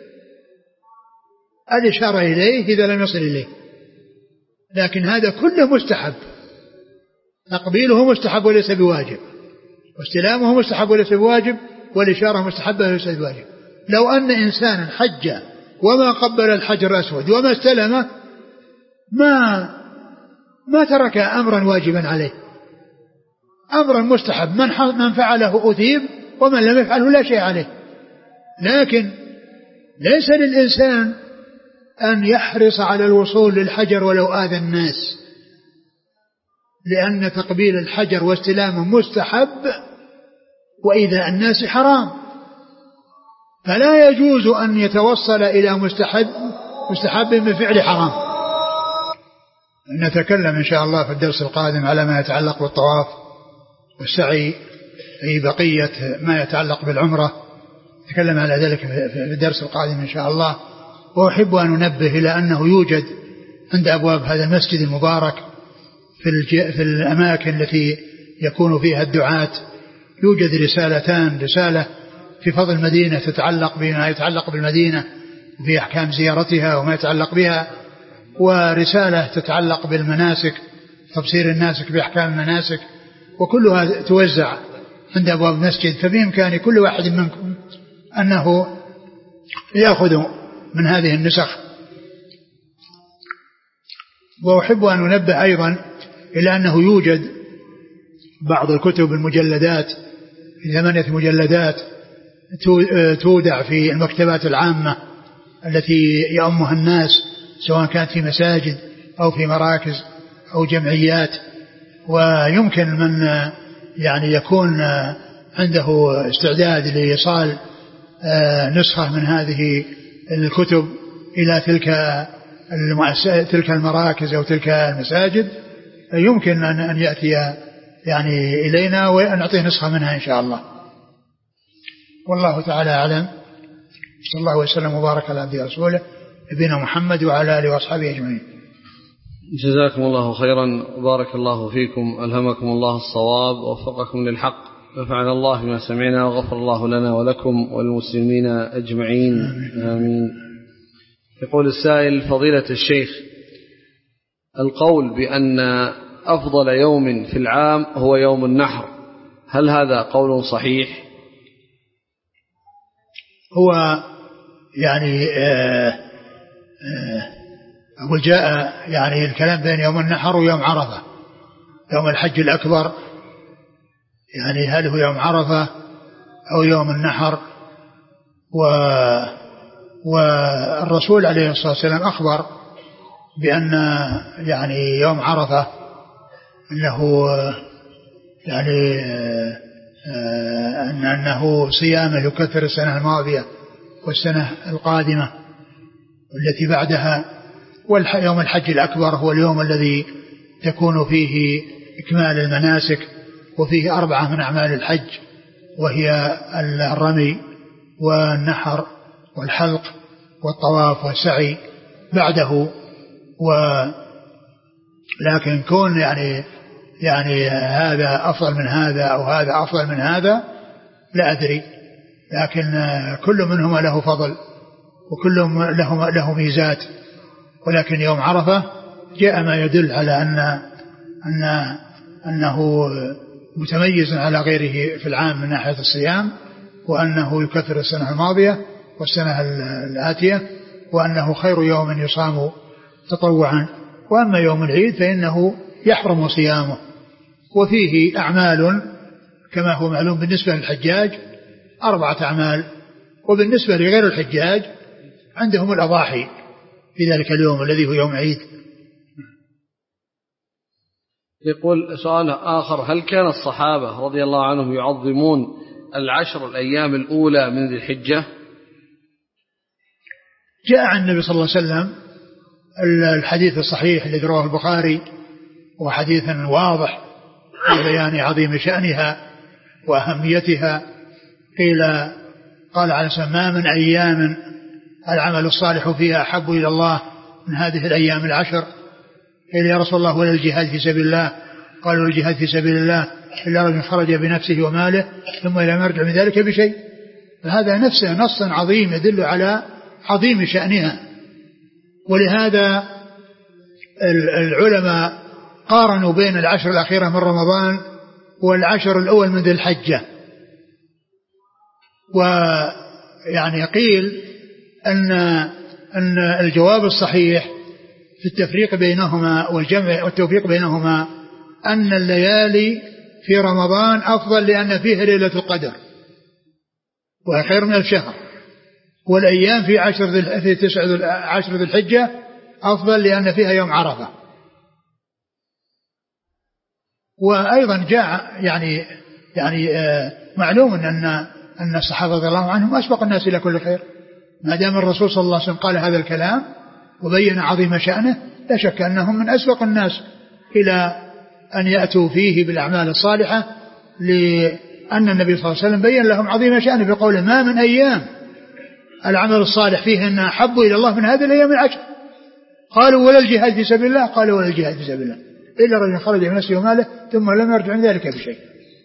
الإشارة إليه إذا لم يصل إليه. لكن هذا كله مستحب، تقبيله مستحب وليس بواجب، واستلامه مستحب وليس بواجب، والإشارة مستحبة وليس بواجب. لو أن إنسانا حج وما قبل الحجر الأسود وما استلمه ما ما ترك أمرا واجبا عليه، أمرا مستحب، من من فعله أثيب ومن لم يفعله لا شيء عليه. لكن ليس للإنسان أن يحرص على الوصول للحجر ولو آذى الناس، لأن تقبيل الحجر واستلامه مستحب وإذا الناس حرام، فلا يجوز أن يتوصل إلى مستحب مستحب بفعل حرام. نتكلم إن شاء الله في الدرس القادم على ما يتعلق بالطواف والسعي في بقية ما يتعلق بالعمرة، نتكلم على ذلك في الدرس القادم إن شاء الله. وأحب أن أنبه إلى أنه يوجد عند أبواب هذا المسجد المبارك في, في الأماكن التي يكون فيها الدعاة يوجد رسالتان: رسالة في فضل المدينة تتعلق بما يتعلق بالمدينة وفي أحكام زيارتها وما يتعلق بها، ورسالة تتعلق بالمناسك تبصير الناسك بأحكام المناسك، وكلها توزع عند أبواب المسجد. فبإمكان كل واحد منكم أنه يأخذ من هذه النسخ. وأحب أن أنبه أيضا إلى أنه يوجد بعض الكتب المجلدات في ثمانية مجلدات تودع في المكتبات العامة التي يأمها الناس، سواء كانت في مساجد أو في مراكز أو جمعيات. ويمكن من يعني يكون عنده استعداد لإيصال نسخة من هذه الكتب إلى تلك تلك المراكز أو تلك المساجد، يمكن أن يأتي يعني إلينا ونعطيه نسخة منها إن شاء الله. والله تعالى أعلم. صلى الله وسلم وبارك على عبده ورسوله نبينا محمد وعلى آله وأصحابه أجمعين. جزاكم الله خيرا وبارك الله فيكم، ألهمكم الله الصواب ووفقكم للحق، نفعنا الله بما سمعنا وغفر الله لنا ولكم والمسلمين أجمعين، آمين. يقول السائل: فضيلة الشيخ، القول بأن أفضل يوم في العام هو يوم النحر، هل هذا قول صحيح؟ هو يعني أقول جاء يعني الكلام بين يوم النحر ويوم عرفة، يوم الحج الأكبر، يعني هل هو يوم عرفة أو يوم النحر؟ و والرسول عليه الصلاة والسلام أخبر بأن يعني يوم عرفة أنه يعني أنه صيامه يكثر السنة الماضية والسنة القادمة والتي بعدها. واليوم الحج الأكبر هو اليوم الذي تكون فيه إكمال المناسك، وفيه أربعة من أعمال الحج، وهي الرمي والنحر والحلق والطواف والسعي بعده. ولكن كون يعني يعني هذا أفضل من هذا أو هذا أفضل من هذا لا أدري، لكن كل منهما له فضل وكل له له ميزات. ولكن يوم عرفة جاء ما يدل على أن أن أنه متميز على غيره في العام من ناحية الصيام، وأنه يكثر السنة الماضية والسنة الآتية، وأنه خير يوم يصام تطوعا. وأما يوم العيد فإنه يحرم صيامه، وفيه أعمال كما هو معلوم بالنسبة للحجاج أربعة أعمال، وبالنسبة لغير الحجاج عندهم الأضاحي في ذلك اليوم الذي هو يوم عيد. يقول سؤال آخر: هل كان الصحابة رضي الله عنهم يعظمون العشر الأيام الأولى من ذي الحجة؟ جاء عن النبي صلى الله عليه وسلم الحديث الصحيح الذي رواه البخاري، وحديث واضح في بيان عظيم شأنها وأهميتها. قيل قال عليه الصلاة والسلام: ما من أيام العمل الصالح فيها أحب إلى الله من هذه الأيام العشر. قيل يا رسول الله: ولا الجهاد في سبيل الله؟ قالوا: الجهاد في سبيل الله إلا رجل خرج بنفسه وماله ثم لم يرجع من ذلك بشيء. فهذا نفسه نص عظيم يدل على عظيم شأنها. ولهذا العلماء قارنوا بين العشر الأخيرة من رمضان والعشر الأول من ذي الحجة. ويعني قيل أن أن الجواب الصحيح في التفريق بينهما والجمع والتوفيق بينهما أن الليالي في رمضان أفضل لأن فيها ليلة القدر وهي خير من الشهر، والأيام في عشر ذي في تسع عشر ذي الحجة أفضل لأن فيها يوم عرفة. وأيضا جاء يعني يعني معلوم أن أن الصحابة رضي الله عنهم أسبق الناس إلى كل خير. ما دام الرسول صلى الله عليه وسلم قال هذا الكلام وبين عظيم شأنه لا شك أنهم من أسبق الناس إلى أن يأتوا فيه بالأعمال الصالحة، لأن النبي صلى الله عليه وسلم بين لهم عظيم شأنه بقوله: ما من أيام العمل الصالح فيه أن أحب إلى الله من هذه الأيام العشر. قالوا: ولا الجهاد في سبيل الله؟ قالوا: ولا الجهاد في سبيل الله إلا رجل خرج من نفسه وماله ثم لم يرجع من ذلك بشيء.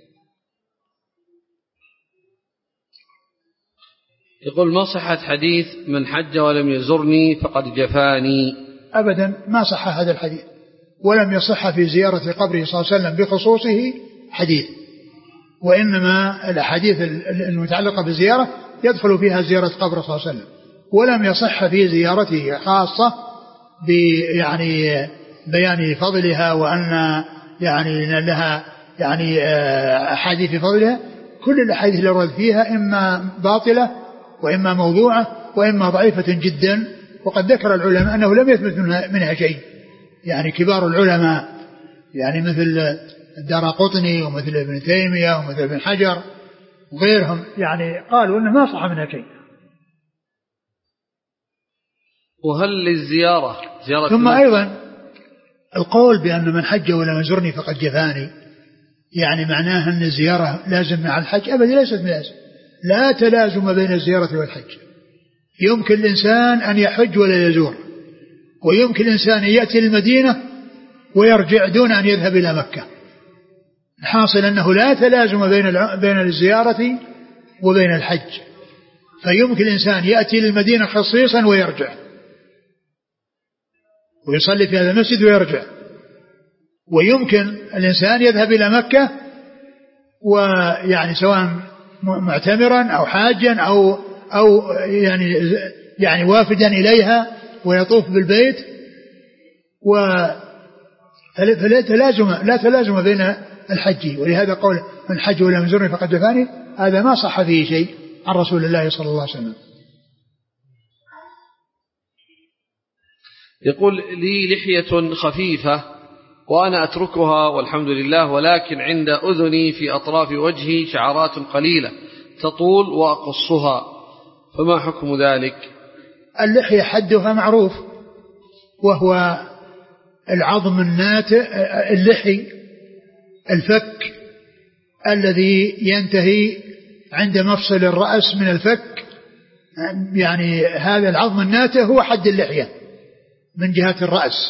يقول: ما صحة حديث من حج ولم يزرني فقد جفاني؟ أبدا ما صح هذا الحديث، ولم يصح في زيارة قبره صلى الله عليه وسلم بخصوصه حديث، وإنما الأحاديث المتعلقة بالزيارة يدخل فيها زيارة قبر صلى الله عليه وسلم، ولم يصح في زيارته خاصة يعني بيان فضلها وأن يعني لها يعني أحاديث في فضلها. كل الأحاديث اللي ورد فيها إما باطلة وإما موضوعة وإما ضعيفة جدا، وقد ذكر العلماء أنه لم يثبت منها شيء. يعني كبار العلماء يعني مثل الدارقطني ومثل ابن تيمية ومثل ابن حجر وغيرهم يعني قالوا أنه ما صح منها شيء. وهل للزيارة زيارة ثم أيضا القول بأن من حج ولم يزرني فقد جفاني، يعني معناها أن الزيارة لازم مع الحج؟ أبدا ليست لازم، لا تلازم بين الزيارة والحج. يمكن الإنسان أن يحج ولا يزور، ويمكن الإنسان يأتي المدينة ويرجع دون أن يذهب إلى مكة. الحاصل أنه لا تلازم بين بين الزيارة وبين الحج، فيمكن الإنسان يأتي للمدينة خصيصا ويرجع، ويصلي في هذا المسجد ويرجع. ويمكن الإنسان يذهب إلى مكة ويعني سواء معتمرا أو حاجا أو أو يعني يعني وافدا إليها ويطوف بالبيت، فلا تلازم لا تلازم بين الحج. ولهذا قول من حج ولم يزرني فقد جفاني، هذا ما صح فيه شيء عن رسول الله صلى الله عليه وسلم. يقول لي لحية خفيفة وأنا أتركها والحمد لله، ولكن عند أذني في أطراف وجهي شعرات قليلة تطول وأقصها، فما حكم ذلك؟ اللحية حدها معروف، وهو العظم الناتئ اللحي الفك الذي ينتهي عند مفصل الرأس من الفك، يعني هذا العظم الناتئ هو حد اللحية من جهة الرأس،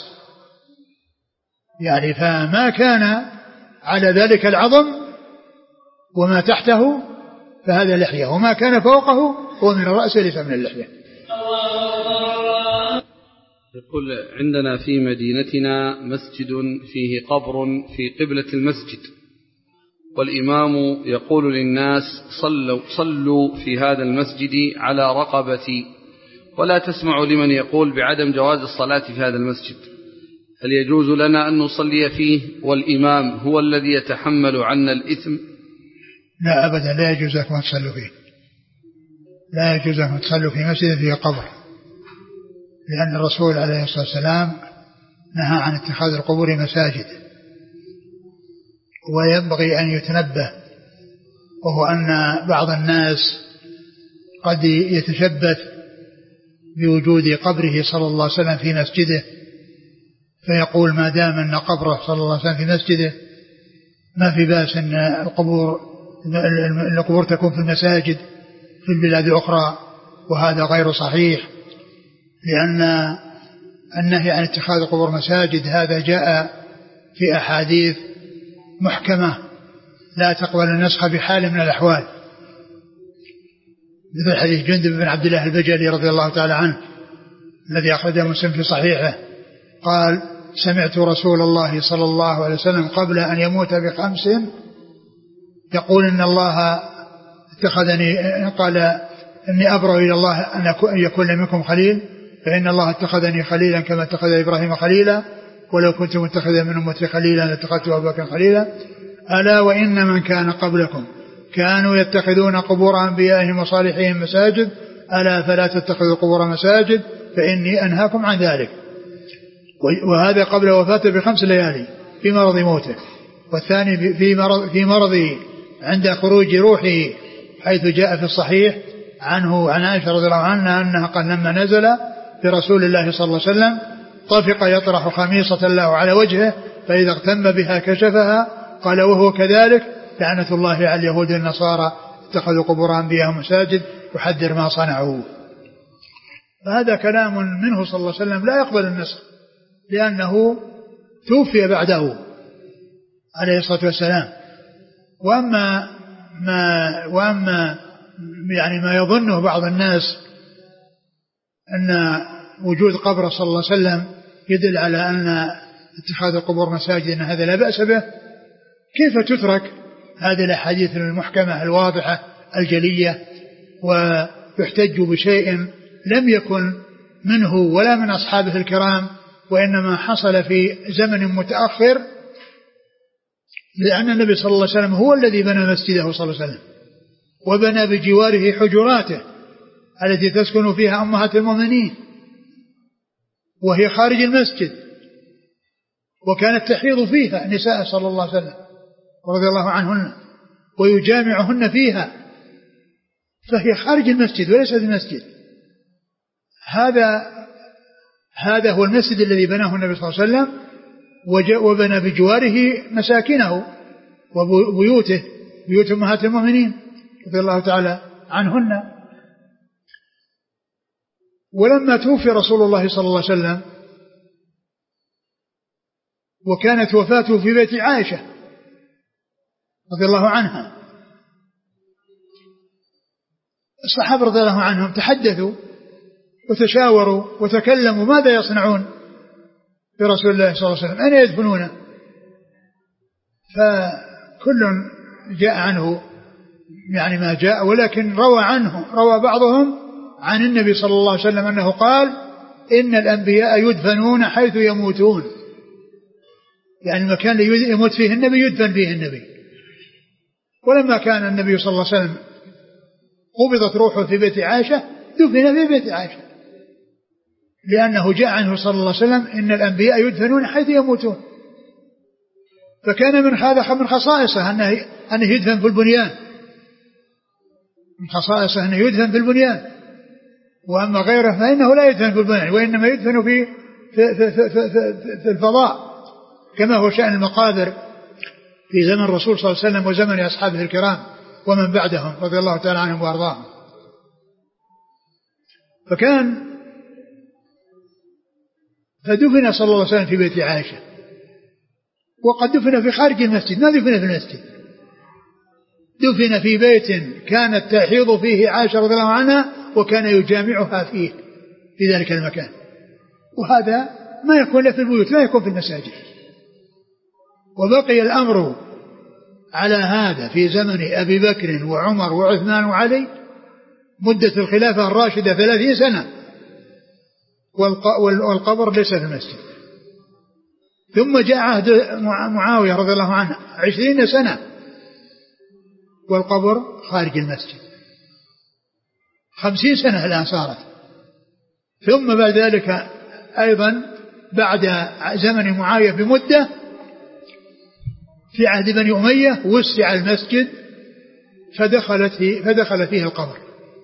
يعني فما كان على ذلك العظم وما تحته فهذا لحية، وما كان فوقه هو من الرأس وليس من اللحية. يقول عندنا في مدينتنا مسجد فيه قبر في قبلة المسجد، والإمام يقول للناس صلوا, صلوا في هذا المسجد على رقبتي، ولا تسمع لمن يقول بعدم جواز الصلاة في هذا المسجد، هل يجوز لنا أن نصلي فيه والإمام هو الذي يتحمل عنا الإثم؟ لا أبدا، لا يجوز لكم أن تصلوا فيه، لا يجوز لكم أن تصلوا في مسجد فيه قبر، لأن الرسول عليه الصلاة والسلام نهى عن اتخاذ القبور مساجد. وينبغي أن يتنبه، وهو أن بعض الناس قد يتشبث بوجود قبره صلى الله عليه وسلم في مسجده، فيقول ما دام أن قبره صلى الله عليه وسلم في مسجده ما في بأس أن القبور القبور تكون في المساجد في البلاد الأخرى، وهذا غير صحيح، لأن النهي عن اتخاذ القبور مساجد هذا جاء في أحاديث محكمة لا تقبل النسخ بحال من الأحوال، مثل حديث جندب بن عبد الله البجلي رضي الله تعالى عنه الذي أخرجه مسلم في صحيحه، قال سمعت رسول الله صلى الله عليه وسلم قبل أن يموت بخمس يقول إن الله اتخذني، قال إني أبرأ إلى الله أن يكون منكم خليل، فإن الله اتخذني خليلا كما اتخذ إبراهيم خليلا، ولو كنت متخذا من أمتي خليلا لاتخذت أبا بكر خليلا، ألا وإن من كان قبلكم كانوا يتخذون قبور أنبيائهم وصالحين مساجد، ألا فلا تتخذوا قبور مساجد فإني أنهاكم عن ذلك. وهذا قبل وفاته بخمس ليالي في مرض موته، والثاني في مرض في مرضه عند خروج روحه، حيث جاء في الصحيح عنه عن عائشة رضي الله عنها أنها قال لما نزل برسول الله صلى الله عليه وسلم طفق يطرح خميصة له على وجهه، فإذا اغتم بها كشفها، قال وهو كذلك لعنة الله على اليهود والنصارى اتخذوا قبور أنبيائهم مساجد يحذر ما صنعوا. فهذا كلام منه صلى الله عليه وسلم لا يقبل النسخ، لأنه توفي بعده عليه الصلاة والسلام. وأما ما وأما يعني ما يظنه بعض الناس أن وجود قبر صلى الله عليه وسلم يدل على أن اتخاذ القبور مساجد أن هذا لا بأس به، كيف تترك هذه الأحاديث المحكمة الواضحة الجلية ويحتج بشيء لم يكن منه ولا من أصحابه الكرام، وإنما حصل في زمن متأخر، لأن النبي صلى الله عليه وسلم هو الذي بنى مسجده صلى الله عليه وسلم، وبنى بجواره حجراته التي تسكن فيها أمهات المؤمنين وهي خارج المسجد، وكانت تحيض فيها نساء صلى الله عليه وسلم رضي الله عنهن ويجامعهن فيها، فهي خارج المسجد وليست المسجد. هذا هذا هو المسجد الذي بناه النبي صلى الله عليه وسلم، وبنى بجواره مساكنه وبيوته بيوت أمهات المؤمنين رضي الله تعالى عنهن. ولما توفي رسول الله صلى الله عليه وسلم وكانت وفاته في بيت عائشة رضي الله عنها، الصحابة رضي الله عنهم تحدثوا وتشاوروا وتكلموا ماذا يصنعون، برسول الله صلى الله عليه وسلم أين يدفنونه؟ فكل جاء عنه يعني ما جاء، ولكن روى عنه روى بعضهم عن النبي صلى الله عليه وسلم أنه قال إن الأنبياء يدفنون حيث يموتون، يعني المكان اللي يموت فيه النبي يدفن فيه النبي. ولما كان النبي صلى الله عليه وسلم قبضت روحه في بيت عائشة دفن في بيت عائشة، لأنه جاء عنه صلى الله عليه وسلم إن الأنبياء يدفنون حيث يموتون. فكان من هذا من خصائصه أنه, أنه يدفن في البنيان، من خصائصه أنه يدفن في البنيان، وأما غيره فإنه لا يدفن في البنيان، وإنما يدفن في, في, في, في, في, في, في الفضاء، كما هو شأن المقابر في زمن الرسول صلى الله عليه وسلم وزمن أصحابه الكرام ومن بعدهم رضي الله تعالى عنهم وأرضاهم. فكان فدفن صلى الله عليه وسلم في بيت عائشة، وقد دفن في خارج المسجد، ما دفن في المسجد، دفن في بيت كانت تحيض فيه عائشة رضي الله عنها وكان يجامعها فيه في ذلك المكان. وهذا ما يكون لا في البيوت، لا يكون في المساجد. وبقي الأمر على هذا في زمن أبي بكر وعمر وعثمان وعلي مدة الخلافة الراشدة ثلاثين سنة، والقبر ليس في المسجد. ثم جاء عهد معاوية رضي الله عنه عشرين سنة والقبر خارج المسجد، خمسين سنة الآن صارت. ثم بعد ذلك أيضا بعد زمن معاوية بمدة في عهد بني أمية وسع المسجد فدخلت فيه, فدخل فيه القبر.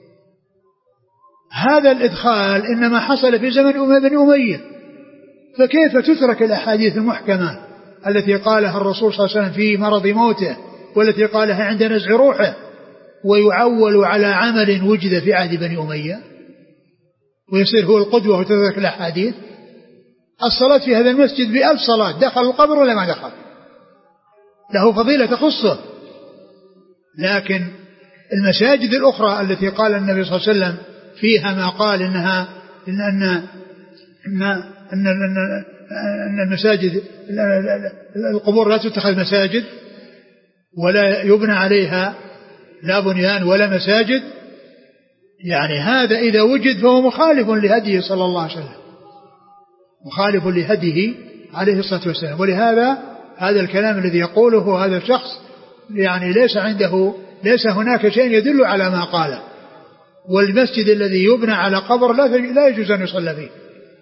هذا الإدخال إنما حصل في زمن بني أمية، فكيف تترك الأحاديث المحكمة التي قالها الرسول صلى الله عليه وسلم في مرض موته والتي قالها عند نزع روحه ويعول على عمل وجد في عهد بني أمية ويصير هو القدوة وتترك الأحاديث؟ الصلاة في هذا المسجد بألف صلاة، دخل القبر ولا ما دخل؟ له فضيلة تخصه. لكن المساجد الأخرى التي قال النبي صلى الله عليه وسلم فيها ما قال إنها إن أن أن أن, أن, أن المساجد القبور لا تتخذ مساجد ولا يبنى عليها لا بنيان ولا مساجد، يعني هذا إذا وجد فهو مخالف لهديه صلى الله عليه وسلم، مخالف لهديه عليه الصلاة والسلام. ولهذا هذا الكلام الذي يقوله هذا الشخص يعني ليس عنده ليس هناك شيء يدل على ما قاله. والمسجد الذي يبنى على قبر لا يجوز أن يصلى فيه.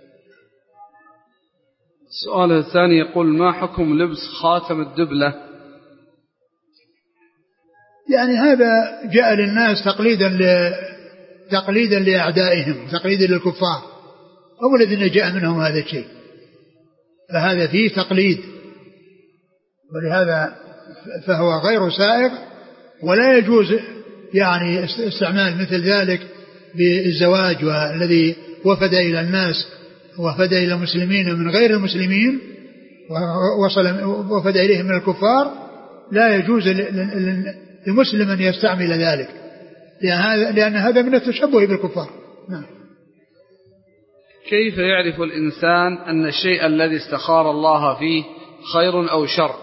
السؤال الثاني يقول: ما حكم لبس خاتم الدبلة؟ يعني هذا جاء للناس تقليدا ل... تقليدا لأعدائهم، تقليدا للكفار، هم الذين جاء منهم هذا الشيء، فهذا فيه تقليد، ولهذا فهو غير سائغ، ولا يجوز يعني استعمال مثل ذلك بالزواج، والذي وفد إلى الناس وفد إلى المسلمين من غير المسلمين ووصل وفد إليهم من الكفار، لا يجوز لمسلم أن يستعمل ذلك، لأن هذا من التشبه بالكفار. نعم. كيف يعرف الإنسان أن الشيء الذي استخار الله فيه خير أو شر؟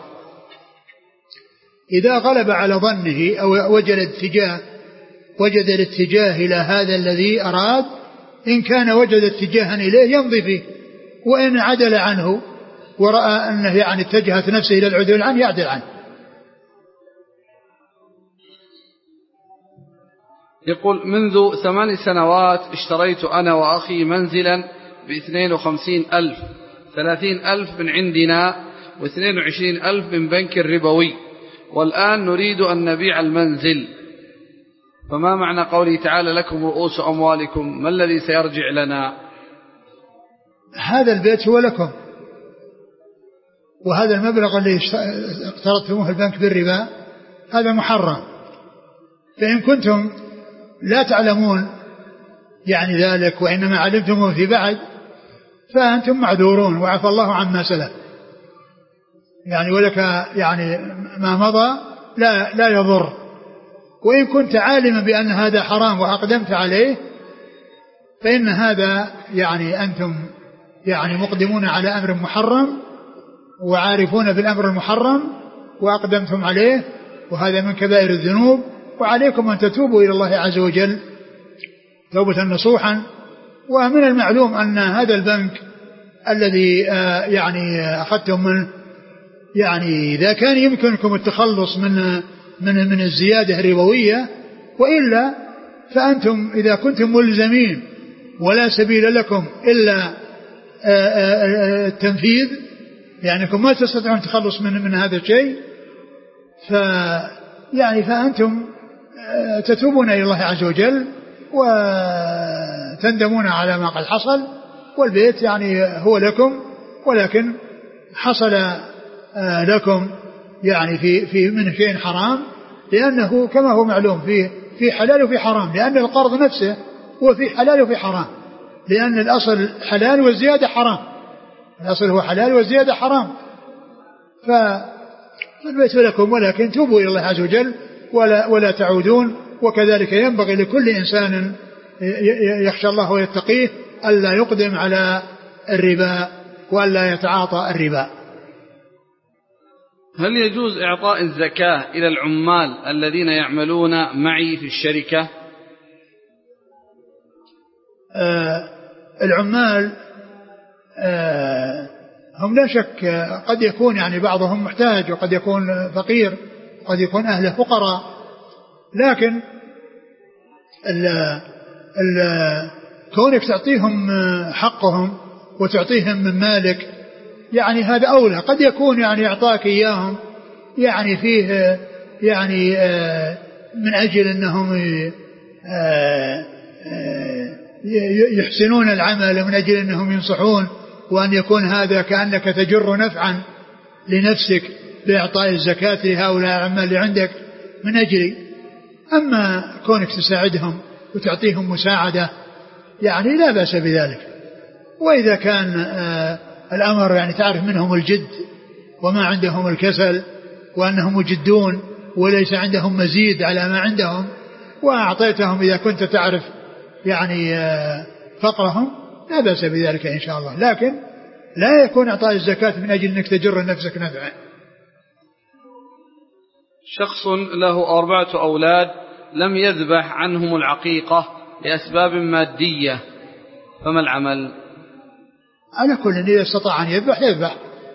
إذا غلب على ظنه أو وجد الاتجاه وجد الاتجاه إلى هذا الذي أراد، إن كان وجد اتجاها إليه يمضي فيه، وإن عدل عنه ورأى أنه يعني اتجهت نفسه إلى العدل عنه يعدل عنه. يقول: منذ ثمان سنوات اشتريت أنا وأخي منزلا باثنين وخمسين ألف، ثلاثين ألف من عندنا واثنين وعشرين ألف من بنك الربوي، والآن نريد أن نبيع المنزل، فما معنى قوله تعالى لكم رؤوس أموالكم؟ ما الذي سيرجع لنا؟ هذا البيت هو لكم، وهذا المبلغ الذي اقترضتموه البنك بالربا هذا محرم، فإن كنتم لا تعلمون يعني ذلك وإنما علمتموه في بعد فأنتم معذورون وعفى الله عما سلف، يعني ولك يعني ما مضى لا لا يضر. وإن كنت عالما بأن هذا حرام وأقدمت عليه فإن هذا يعني أنتم يعني مقدمون على أمر محرم وعارفون بالأمر المحرم وأقدمتم عليه، وهذا من كبائر الذنوب، وعليكم أن تتوبوا إلى الله عز وجل توبة نصوحا. ومن المعلوم أن هذا البنك الذي يعني أخذتم منه، يعني إذا كان يمكنكم التخلص من من من الزيادة الربوية، وإلا فأنتم إذا كنتم ملزمين ولا سبيل لكم إلا التنفيذ، يعني أنكم ما تستطيعون التخلص من من هذا الشيء، ف يعني فأنتم تتوبون إلى الله عز وجل وتندمون على ما قد حصل، والبيت يعني هو لكم، ولكن حصل لكم يعني في في من شيء حرام، لأنه كما هو معلوم في في حلال وفي حرام، لأن القرض نفسه هو في حلال وفي حرام، لأن الأصل حلال والزيادة حرام، الأصل هو حلال والزيادة حرام. فالبيت لكم، ولكن توبوا إلى الله عز وجل ولا ولا تعودون. وكذلك ينبغي لكل إنسان يخشى الله ويتقيه ألا يقدم على الربا وألا يتعاطى الربا. هل يجوز إعطاء الزكاة إلى العمال الذين يعملون معي في الشركة؟ آه العمال آه هم لا شك قد يكون يعني بعضهم محتاج، وقد يكون فقير، وقد يكون أهله فقراء، لكن ال ال كونك تعطيهم حقهم وتعطيهم من مالك يعني هذا أولى. قد يكون يعني إعطاك إياهم يعني فيه يعني من أجل أنهم يحسنون العمل، ومن أجل أنهم ينصحون، وأن يكون هذا كأنك تجر نفعا لنفسك بإعطاء الزكاة لهؤلاء العمال اللي عندك من أجلي. أما كونك تساعدهم وتعطيهم مساعدة يعني لا بأس بذلك. وإذا كان آه الأمر يعني تعرف منهم الجد وما عندهم الكسل، وأنهم مجدون وليس عندهم مزيد على ما عندهم، وأعطيتهم إذا كنت تعرف يعني آه فقرهم، لا بأس بذلك إن شاء الله، لكن لا يكون إعطاء الزكاة من أجل أنك تجر نفسك نفعا. شخص له أربعة أولاد لم يذبح عنهم العقيقة لأسباب مادية، فما العمل؟ على كل إذا استطاع أن يذبح يذبح.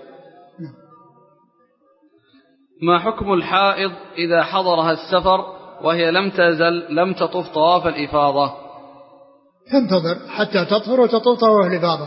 ما حكم الحائض إذا حضرها السفر وهي لم تزل لم تطف طواف الإفاضة؟ تنتظر حتى تطهر وتطوف طواف الإفاضة.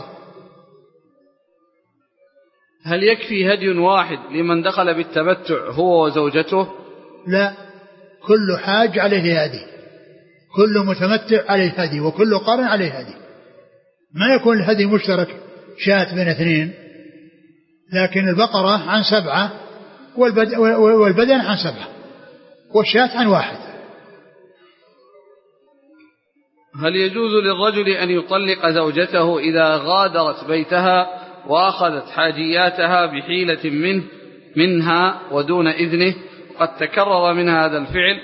هل يكفي هدي واحد لمن دخل بالتمتع هو وزوجته؟ لا، كل حاج عليه هدي، كل متمتع عليه هدي، وكل قارن عليه هدي. ما يكون الهدي مشترك شاة بين اثنين، لكن البقرة عن سبعة والبدن عن سبعة والشاة عن واحد. هل يجوز للرجل أن يطلق زوجته إذا غادرت بيتها وأخذت حاجياتها بحيلة منه منها ودون إذنه، وقد تكرر منها هذا الفعل؟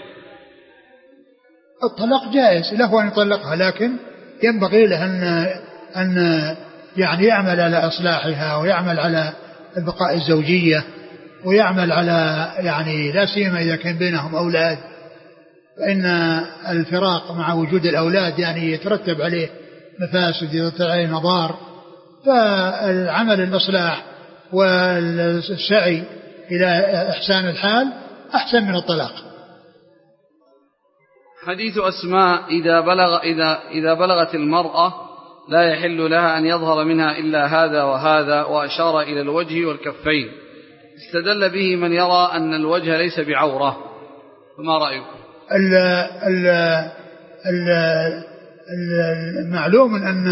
الطلاق جائز له أن يطلقها، لكن ينبغي له أن, أن يعني يعمل على إصلاحها، ويعمل على البقاء الزوجية، ويعمل على يعني لا سيما إذا كان بينهم أولاد، فإن الفراق مع وجود الأولاد يعني يترتب عليه مفاسد، يترتب عليه مضار، فالعمل الإصلاح والسعي إلى إحسان الحال أحسن من الطلاق. حديث أسماء إذا بلغ إذا إذا بلغت المرأة لا يحل لها أن يظهر منها إلا هذا وهذا، وأشار إلى الوجه والكفين، استدل به من يرى أن الوجه ليس بعورة، فما رأيكم؟ المعلوم أن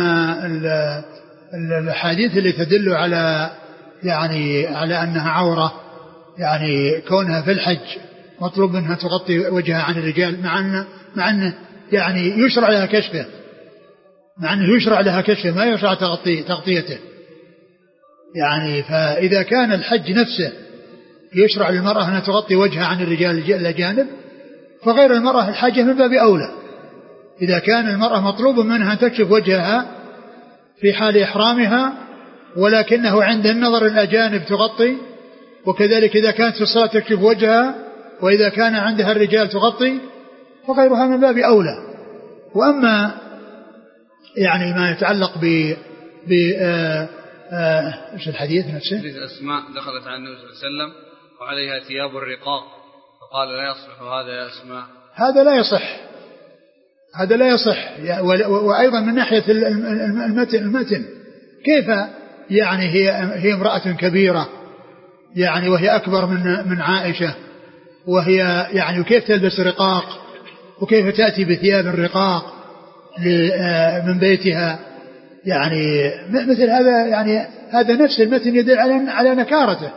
الحديث اللي تدل على يعني على أنها عورة، يعني كونها في الحج مطلوب منها تغطي وجهها عن الرجال، مع أن مع أنه يعني يشرع لها كشفه، مع أنه يشرع لها كشفه ما يشرع تغطي تغطيته. يعني فإذا كان الحج نفسه يشرع للمرأة أن تغطي وجهها عن الرجال الأجانب، فغير المرأة الحاجة من باب أولى. إذا كان المرأة مطلوب منها أن تكشف وجهها في حال إحرامها ولكنه عند النظر الأجانب تغطي، وكذلك إذا كانت في الصلاة تكشف وجهها، وإذا كان عندها الرجال تغطي، فغيرها من باب أولى. وأما يعني ما يتعلق ب ب ايش الحديث نفسه؟ أسماء دخلت على النبي صلى الله عليه وسلم وعليها ثياب الرقاق فقال لا يصلح هذا يا أسماء. هذا لا يصح، هذا لا يصح. وأيضا من ناحية المتن, المتن كيف يعني هي هي امرأة كبيرة يعني وهي أكبر من من عائشة، وهي يعني وكيف تلبس رقاق وكيف تأتي بثياب الرقاق من بيتها، يعني مثل هذا، يعني هذا نفس المتن يدل على على نكارته.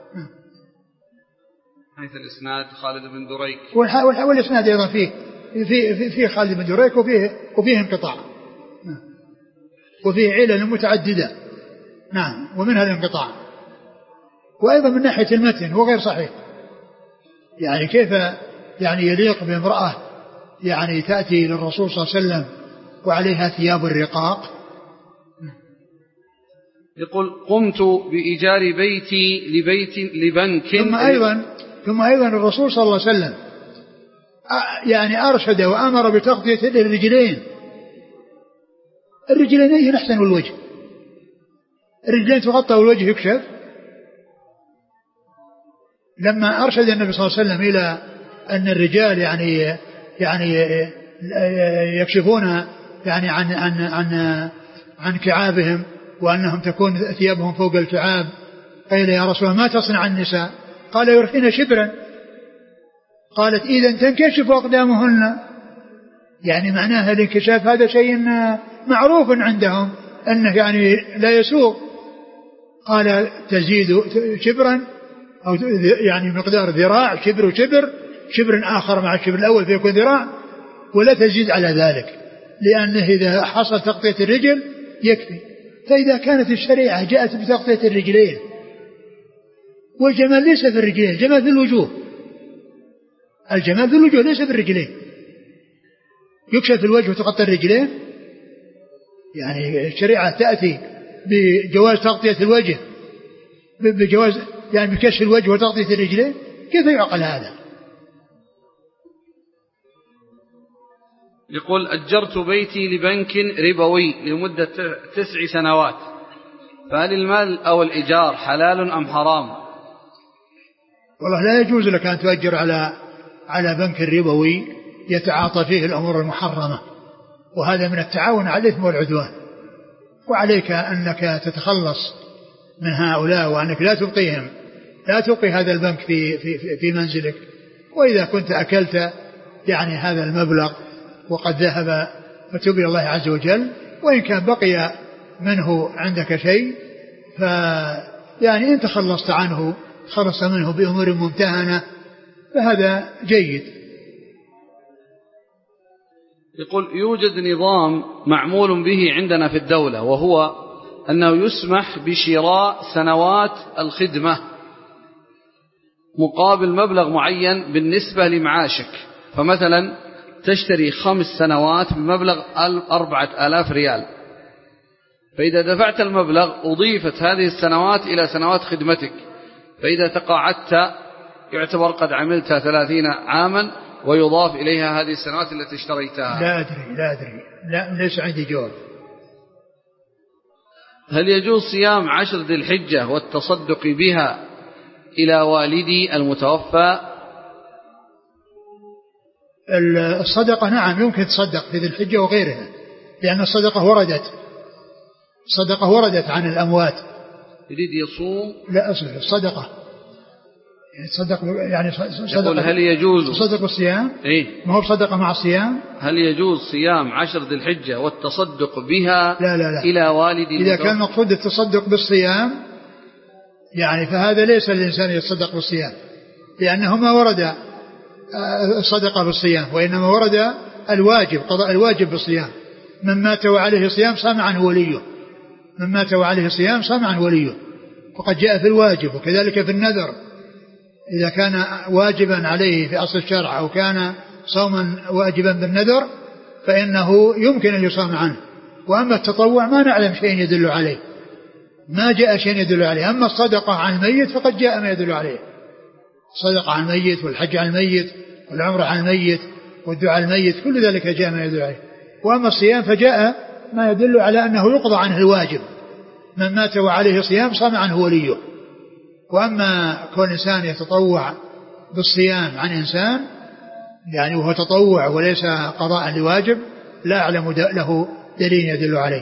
حيث الإسناد خالد بن دريك، والإسناد أيضا فيه في في في خالد بن دريك وفيه وفيه انقطاع، وفيه علل متعددة، نعم، ومنها الانقطاع. وأيضا من ناحية المتن هو غير صحيح، يعني كيف يعني يليق بامرأة يعني تأتي للرسول صلى الله عليه وسلم وعليها ثياب الرقاق. يقول قمت بإيجار بيتي لبيت لبنك. ثم أيضا ثم أيضا الرسول صلى الله عليه وسلم يعني أرشد وأمر بتغطية الرجلين. الرجلين أيه أحسن والوجه، الرجلين تغطى والوجه يكشف. لما أرشد النبي صلى الله عليه وسلم إلى أن الرجال يعني يعني يكشفون يعني عن عن عن عن كعابهم، وأنهم تكون ثيابهم فوق الكعاب، قيل يا رسول الله ما تصنع النساء؟ قال يرخين شبرا. قالت إذا تنكشف أقدامهن، يعني معناها الانكشاف هذا شيء معروف عندهم أنه يعني لا يسوق. قال تزيد شبرا أو يعني مقدار ذراع، شبر وشبر، شبر آخر مع الشبر الأول فيكون ذراع، ولا تزيد على ذلك، لأنه إذا حصل تغطية الرجل يكفي. فإذا كانت الشريعة جاءت بتغطية الرجلين، والجمال ليس في الرجلين، الجمال في الوجوه، الجمال في الوجوه ليس في الرجلين. يكشف الوجه وتغطى الرجلين، يعني الشريعة تأتي بجواز تغطية الوجه، بجواز يعني بكشف الوجه وتغطية الرجلين، كيف يعقل هذا؟ يقول أجرت بيتي لبنك ربوي لمدة تسع سنوات، فهل المال أو الإيجار حلال أم حرام؟ والله لا يجوز لك أن تؤجر على على بنك ربوي يتعاطى فيه الأمور المحرمة، وهذا من التعاون على الإثم والعدوان. وعليك أنك تتخلص من هؤلاء، وأنك لا تبقيهم، لا تبقي هذا البنك في في في منزلك. وإذا كنت أكلت يعني هذا المبلغ وقد ذهب فتوب إلى الله عز وجل، وإن كان بقي منه عندك شيء ف يعني إن تخلصت عنه خلصت منه بأمور ممتهنة فهذا جيد. يقول يوجد نظام معمول به عندنا في الدولة، وهو أنه يسمح بشراء سنوات الخدمة مقابل مبلغ معين بالنسبة لمعاشك. فمثلا تشتري خمس سنوات بمبلغ أربعة آلاف ريال، فإذا دفعت المبلغ أضيفت هذه السنوات إلى سنوات خدمتك، فإذا تقاعدت يعتبر قد عملتها ثلاثين عاما ويضاف إليها هذه السنوات التي اشتريتها. لا أدري لا أدري لا ليس عندي جواب. هل يجوز صيام عشر ذي الحجة والتصدق بها إلى والدي المتوفى؟ الصدقة نعم يمكن تصدق في ذي الحجة وغيرها، لأن الصدقة وردت الصدقة وردت عن الأموات. يريد يصوم لا أصل الصدقة صدق يعني يقول هل يجوز صدق الصيام؟ إيه؟ ما هو صدقة مع الصيام؟ هل يجوز صيام عشر ذي الحجة والتصدق بها لا لا لا. إلى والدي إذا كان مقصود التصدق بالصيام يعني فهذا ليس الإنسان يتصدق بالصيام، لأنه ما ورد الصدقة بالصيام، وإنما ورد الواجب، قضاء الواجب بالصيام. من مات وعليه صيام صام عنه وليه، من مات وعليه صيام صام عنه وليه، وقد جاء في الواجب. وكذلك في النذر، إذا كان واجبا عليه في أصل الشرع أو كان صوما واجبا بالنذر فإنه يمكن أن يصام عنه. وأما التطوع ما نعلم شيء يدل عليه، ما جاء شيء يدل عليه. أما الصدقة عن الميت فقد جاء ما يدل عليه، الصدقة عن الميت والحج عن الميت والعمرة عن الميت والدعاء عن الميت كل ذلك جاء ما يدل عليه. وأما الصيام فجاء ما يدل على أنه يقضى عنه الواجب، من مات وعليه صيام صام عنه وليه. وأما كون إنسان يتطوع بالصيام عن إنسان يعني وهو تطوع وليس قضاء لواجب لا أعلم له دليل يدل عليه.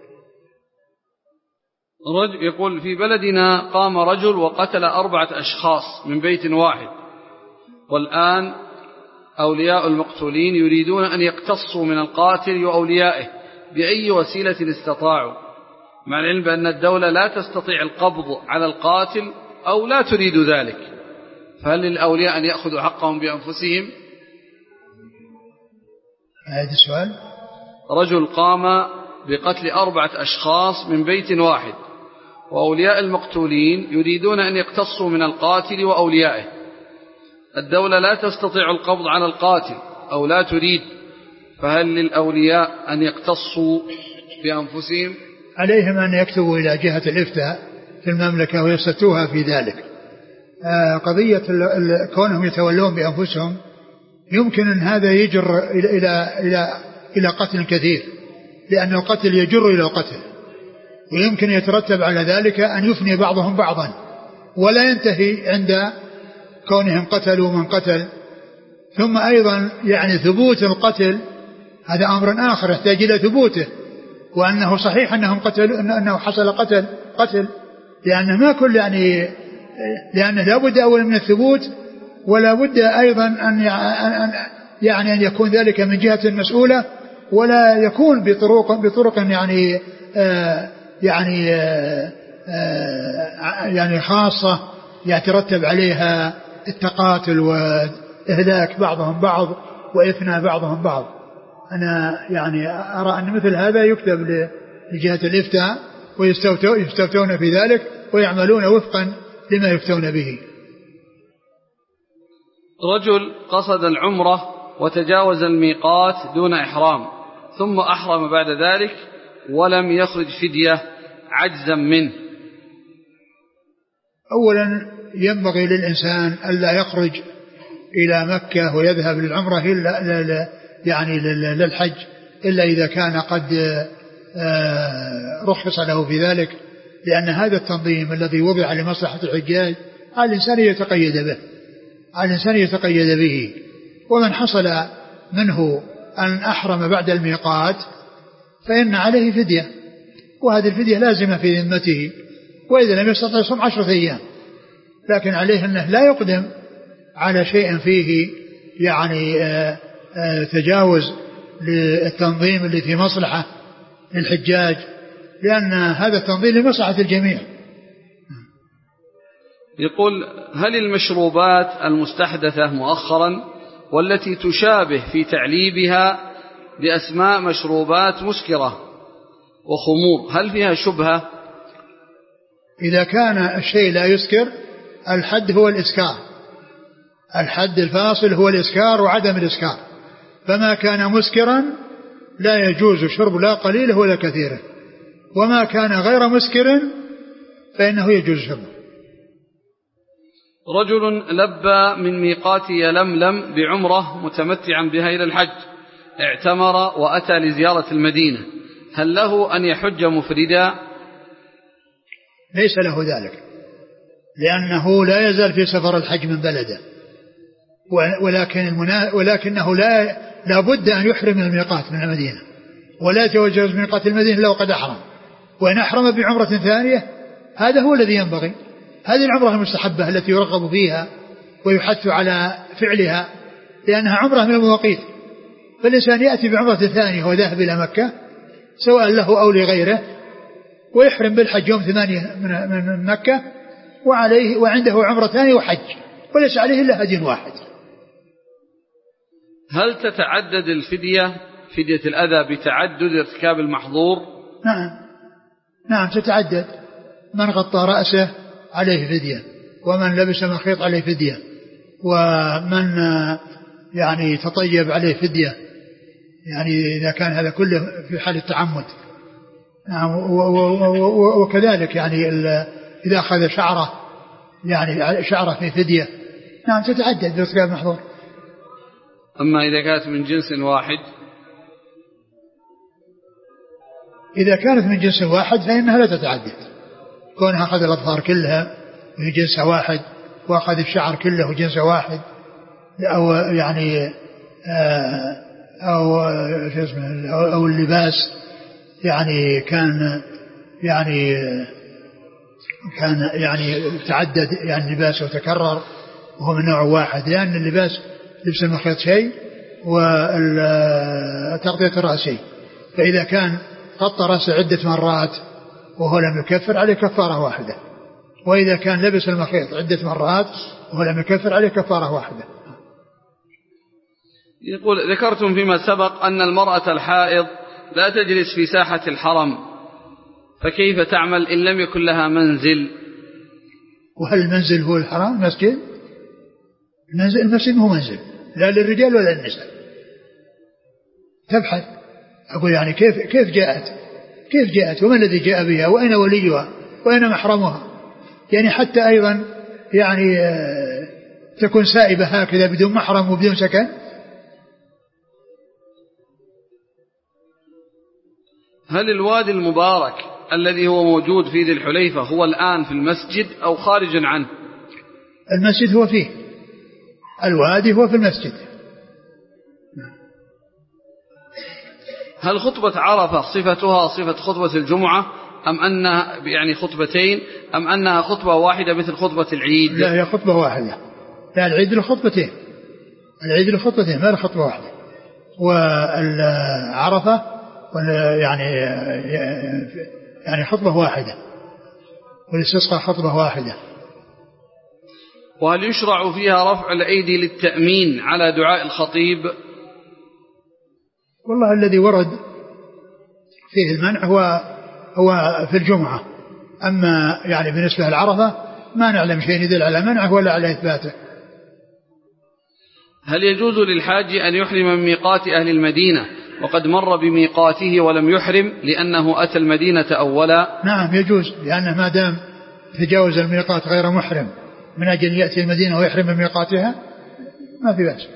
رجل يقول في بلدنا قام رجل وقتل أربعة أشخاص من بيت واحد، والآن أولياء المقتولين يريدون أن يقتصوا من القاتل وأوليائه بأي وسيلة استطاعوا، مع العلم بأن الدولة لا تستطيع القبض على القاتل أو لا تريد ذلك، فهل للأولياء أن يأخذوا حقهم بأنفسهم؟ هذا السؤال. رجل قام بقتل أربعة أشخاص من بيت واحد، وأولياء المقتولين يريدون أن يقتصوا من القاتل وأوليائه، الدولة لا تستطيع القبض على القاتل أو لا تريد، فهل للأولياء أن يقتصوا بأنفسهم؟ عليهم أن يكتبوا إلى جهة الإفتاء في المملكة ويستفتوها في ذلك. قضية كونهم يتولون بأنفسهم يمكن أن هذا يجر إلى إلى إلى إلى قتل كثير، لأن القتل يجر إلى القتل، ويمكن يترتب على ذلك أن يفني بعضهم بعضا ولا ينتهي عند كونهم قتلوا من قتل. ثم أيضا يعني ثبوت القتل هذا أمر آخر يحتاج إلى ثبوته، وأنه صحيح أنهم قتلوا أنه حصل قتل قتل لأنه ما كل يعني لأنه لا بد أولا من الثبوت، ولا بد أيضا أن يعني أن يكون ذلك من جهة المسؤولة، ولا يكون بطرق بطرق يعني آه يعني آه آه يعني خاصة يترتب عليها التقاتل وإهلاك بعضهم بعض وإفناء بعضهم بعض. أنا يعني أرى أن مثل هذا يكتب لجهة الإفتاء ويستفتون في ذلك ويعملون وفقا لما يفتون به. رجل قصد العمرة وتجاوز الميقات دون إحرام ثم أحرم بعد ذلك ولم يخرج فدية عجزا منه. أولا ينبغي للإنسان ألا يخرج إلى مكة ويذهب للعمرة إلا يعني للحج إلا إذا كان قد رخص له في ذلك، لأن هذا التنظيم الذي وضع لمصلحة الحجاج على الإنسان يتقيد به على الإنسان يتقيد به. ومن حصل منه أن أحرم بعد الميقات فإن عليه فدية، وهذه الفدية لازمة في ذمته، وإذا لم يستطع يصوم عشرة أيام، لكن عليه أنه لا يقدم على شيء فيه يعني آآ آآ تجاوز للتنظيم اللي في مصلحة للحجاج، لأن هذا التنظيم لمصلحة الجميع. يقول هل المشروبات المستحدثة مؤخرا والتي تشابه في تعليبها بأسماء مشروبات مسكرة وخمور هل فيها شبهة؟ إذا كان الشيء لا يسكر الحد هو الإسكار، الحد الفاصل هو الإسكار وعدم الإسكار، فما كان مسكرا لا يجوز شرب لا قليله ولا كثيره، وما كان غير مسكر فإنه يجوز شربه. رجل لبى من ميقات يلملم بعمرة متمتعا بها إلى الحج، اعتمر وأتى لزيارة المدينة، هل له أن يحج مفردا؟ ليس له ذلك، لأنه لا يزال في سفر الحج من بلده، ولكن المنا... ولكنه لا لا بد أن يحرم من الميقات من المدينة، ولا يتوجز ميقات المدينة لو قد أحرم، وإن أحرم بعمرة ثانية هذا هو الذي ينبغي. هذه العمرة المستحبة التي يرغب فيها ويحث على فعلها لأنها عمرة من المواقيت، فالإنسان يأتي بعمرة ثانية وذهب إلى مكة سواء له أو لغيره ويحرم بالحج يوم ثمانية من مكة، وعليه وعنده عمرة ثانية وحج، وليس عليه إلا هدي واحد. هل تتعدد الفدية فدية الأذى بتعدد ارتكاب المحظور؟ نعم نعم تتعدد، من غطى رأسه عليه فدية، ومن لبس مخيط عليه فدية، ومن يعني تطيب عليه فدية، يعني إذا كان هذا كله في حال التعمد. نعم. وكذلك يعني إذا أخذ شعره يعني شعره في فدية نعم تتعدد بارتكاب محظور. أما إذا كانت من جنس واحد إذا كانت من جنس واحد فإنها لا تتعدد، كونها أخذ الأظفار كلها في جنس واحد وأخذ الشعر كله جنس واحد أو يعني أو شو اسمه أو اللباس يعني كان يعني كان يعني تعدد يعني لباس وتكرر وهو من نوع واحد، لأن اللباس لبس المخيط شيء وتغطية الرأس شيء. فإذا كان غطى رأسه عدة مرات وهو لم يكفر عليه كفارة واحدة، وإذا كان لبس المخيط عدة مرات وهو لم يكفر عليه كفارة واحدة. يقول ذكرتم فيما سبق أن المرأة الحائض لا تجلس في ساحة الحرم، فكيف تعمل إن لم يكن لها منزل؟ وهل المنزل هو الحرم المسجد؟ المنزل المسجد هو منزل لا للرجال ولا للنساء. تبحث أقول يعني كيف كيف جاءت كيف جاءت وما الذي جاء بها وأين وليها وأين محرمها، يعني حتى أيضا يعني تكون سائبة هكذا بدون محرم وبدون سكن. هل الوادي المبارك الذي هو موجود في ذي الحليفة هو الآن في المسجد أو خارجا عنه؟ المسجد هو فيه، الوادي هو في المسجد. هل خطبة عرفة صفتها صفة خطبة الجمعة أم أنها يعني خطبتين أم أنها خطبة واحدة مثل خطبة العيد؟ لا هي خطبة واحدة، لا العيد له خطبتين، العيد له خطبتين ما له خطبة واحدة. والعرفة يعني يعني خطبة واحدة، والاستسقاء خطبة واحدة. وهل يشرع فيها رفع الأيدي للتأمين على دعاء الخطيب؟ والله الذي ورد فيه المنع هو هو في الجمعة، أما يعني بالنسبة للعرفة ما نعلم شيء يدل على منعه ولا على إثباته. هل يجوز للحاج أن يحرم من ميقات أهل المدينة وقد مر بميقاته ولم يحرم لأنه أتى المدينة أولا؟ نعم يجوز، لأنه ما دام تجاوز الميقات غير محرم من أجل يأتي المدينة ويحرم من ميقاتها ما في بأس.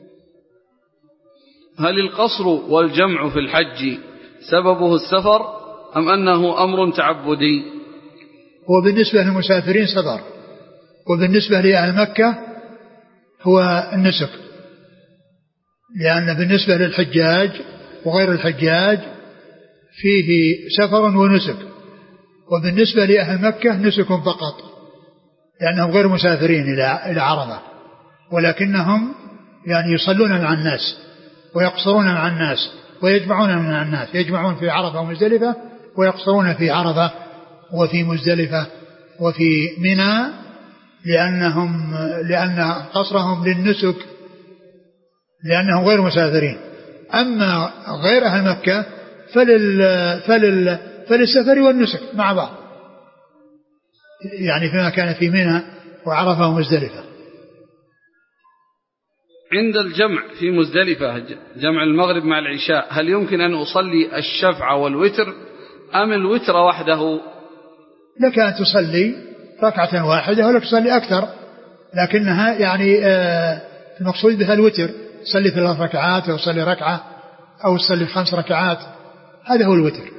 هل القصر والجمع في الحج سببه السفر أم أنه أمر تعبدي؟ وبالنسبة للمسافرين سفر، وبالنسبة لأهل مكة هو النسك، لأن بالنسبة للحجاج وغير الحجاج فيه سفر ونسك، وبالنسبة لأهل مكة نسك فقط لأنهم غير مسافرين إلى عرفة، ولكنهم يعني يصلون مع الناس ويقصرون مع الناس ويجمعون مع الناس، يجمعون في عرفة ومزدلفة ويقصرون في عرفة وفي مزدلفة وفي منى، لأنهم لأن قصرهم للنسك لأنهم غير مسافرين. أما غير أهل مكة فلل فلل فللسفر والنسك مع بعض، يعني فيما كان في منى وعرفة ومزدلفة. عند الجمع في مزدلفة جمع المغرب مع العشاء هل يمكن أن أصلي الشفع والوتر أم الوتر وحده؟ لك أن تصلي ركعة واحدة ولك تصلي أكثر، لكنها يعني آه المقصود بها الوتر، تصلي ثلاث ركعات أو تصلي ركعة أو تصلي خمس ركعات، هذا هو الوتر.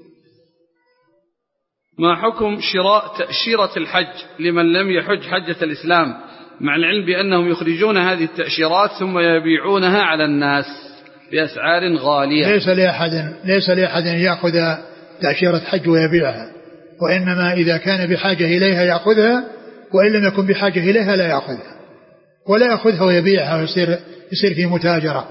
ما حكم شراء تأشيرة الحج لمن لم يحج حجة الإسلام مع العلم بأنهم يخرجون هذه التأشيرات ثم يبيعونها على الناس بأسعار غالية؟ ليس لأحد ليس لأحد يأخذ تأشيرة حج ويبيعها، وإنما إذا كان بحاجة إليها يأخذها، وإن لم يكن بحاجة إليها لا يأخذها، ولا يأخذها ويبيعها ويصير يصير في متاجرة.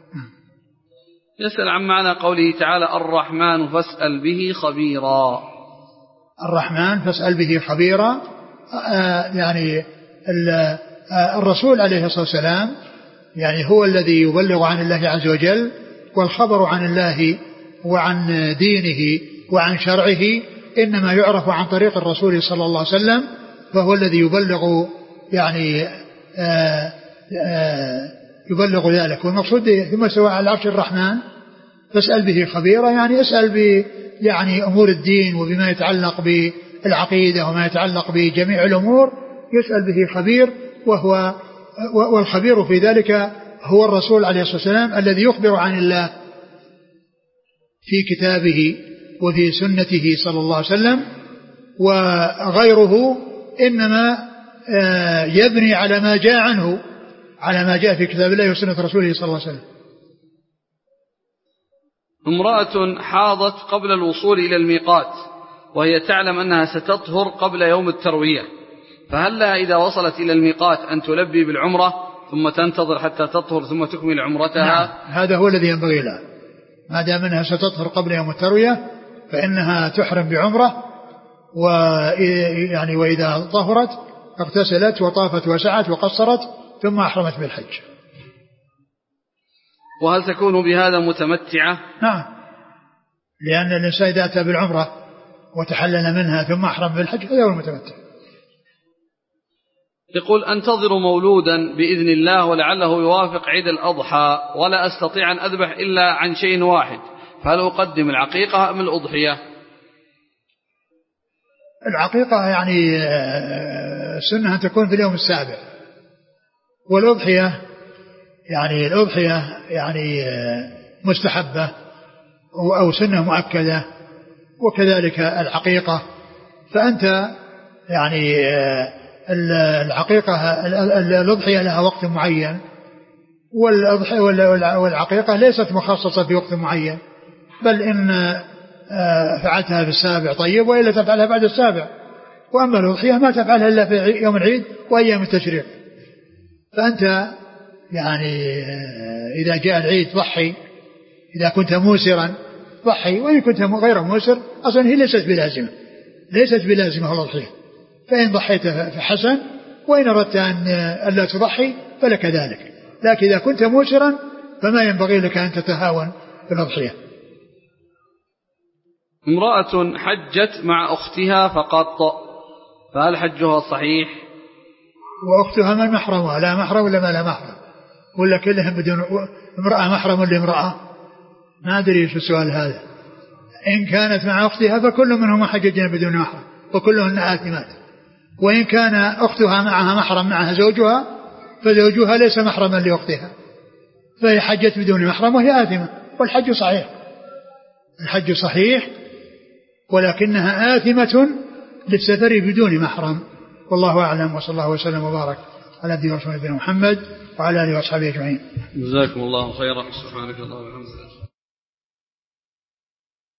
يسأل عن معنى قوله تعالى الرحمن فاسأل به خبيرا. الرحمن فاسأل به خبيرا، آه يعني آه الرسول عليه الصلاة والسلام يعني هو الذي يبلغ عن الله عز وجل، والخبر عن الله وعن دينه وعن شرعه إنما يعرف عن طريق الرسول صلى الله عليه وسلم، فهو الذي يبلغ يعني آآ آآ يبلغ ذلك. والمقصود ثم سواء على العرش الرحمن فاسأل به خبيرا، يعني اسأل يعني أمور الدين وبما يتعلق بالعقيدة وما يتعلق بجميع الأمور يسأل به خبير، وهو والخبير في ذلك هو الرسول عليه الصلاة والسلام الذي يخبر عن الله في كتابه وفي سنته صلى الله عليه وسلم، وغيره إنما يبني على ما جاء عنه، على ما جاء في كتاب الله وسنة رسوله صلى الله عليه وسلم. امرأة حاضت قبل الوصول إلى الميقات وهي تعلم أنها ستطهر قبل يوم التروية، فهل لها إذا وصلت إلى الميقات أن تلبي بالعمرة ثم تنتظر حتى تطهر ثم تكمل عمرتها؟ نعم، هذا هو الذي ينبغي لها، ما دام أنها ستطهر قبل يوم التروية فإنها تحرم بعمرة، ويعني وإذا طهرت اغتسلت وطافت وسعت وقصرت ثم أحرمت بالحج. وهل تكون بهذا متمتعة؟ نعم، لأن الإنسان إذا أتى بالعمرة وتحلل منها ثم أحرم بالحج هذا هو المتمتع. يقول أنتظر مولودا بإذن الله ولعله يوافق عيد الأضحى ولا أستطيع أن أذبح إلا عن شيء واحد، فهل أقدم العقيقة أم الأضحية؟ العقيقة يعني السنة أن تكون في اليوم السابع، والأضحية يعني الأضحية يعني مستحبة أو سنة مؤكدة، وكذلك العقيقة. فأنت يعني العقيقة الأضحية لها وقت معين، والأضحية والعقيقة ليست مخصصة في وقت معين، بل إن فعلتها في السابع طيب، وإلا تفعلها بعد السابع. وأما الأضحية ما تفعلها إلا في يوم العيد وأيام التشريق. فأنت يعني إذا جاء العيد ضحي، إذا كنت موسرا ضحي، وإن كنت غير موسر أصلا هي ليست بلازمة، ليست بلازمة الأضحية، فإن ضحيت فحسن، وإن أردت أن ألا تضحي فلك ذلك. لكن إذا كنت موسرا فما ينبغي لك أن تتهاون في الأضحية. امرأة حجت مع أختها فقط، فهل حجها صحيح؟ وأختها من محرمها، لا محرم ولا ما لا محرم، ولا كلهم بدون امرأة محرم ولا امرأة؟ ما أدري ايش السؤال هذا. إن كانت مع أختها فكل منهم حججنا بدون محرم وكلهن آثمات، وإن كان أختها معها محرم معها زوجها فزوجها ليس محرما لأختها، فهي حجت بدون محرم وهي آثمة، والحج صحيح، الحج صحيح، ولكنها آثمة للسفر بدون محرم. والله أعلم، وصلى الله وسلم وبارك على عبده ورسوله نبينا محمد وعلى آله وأصحابه أجمعين. جزاكم الله خيرا. سبحانك اللهم وبحمدك.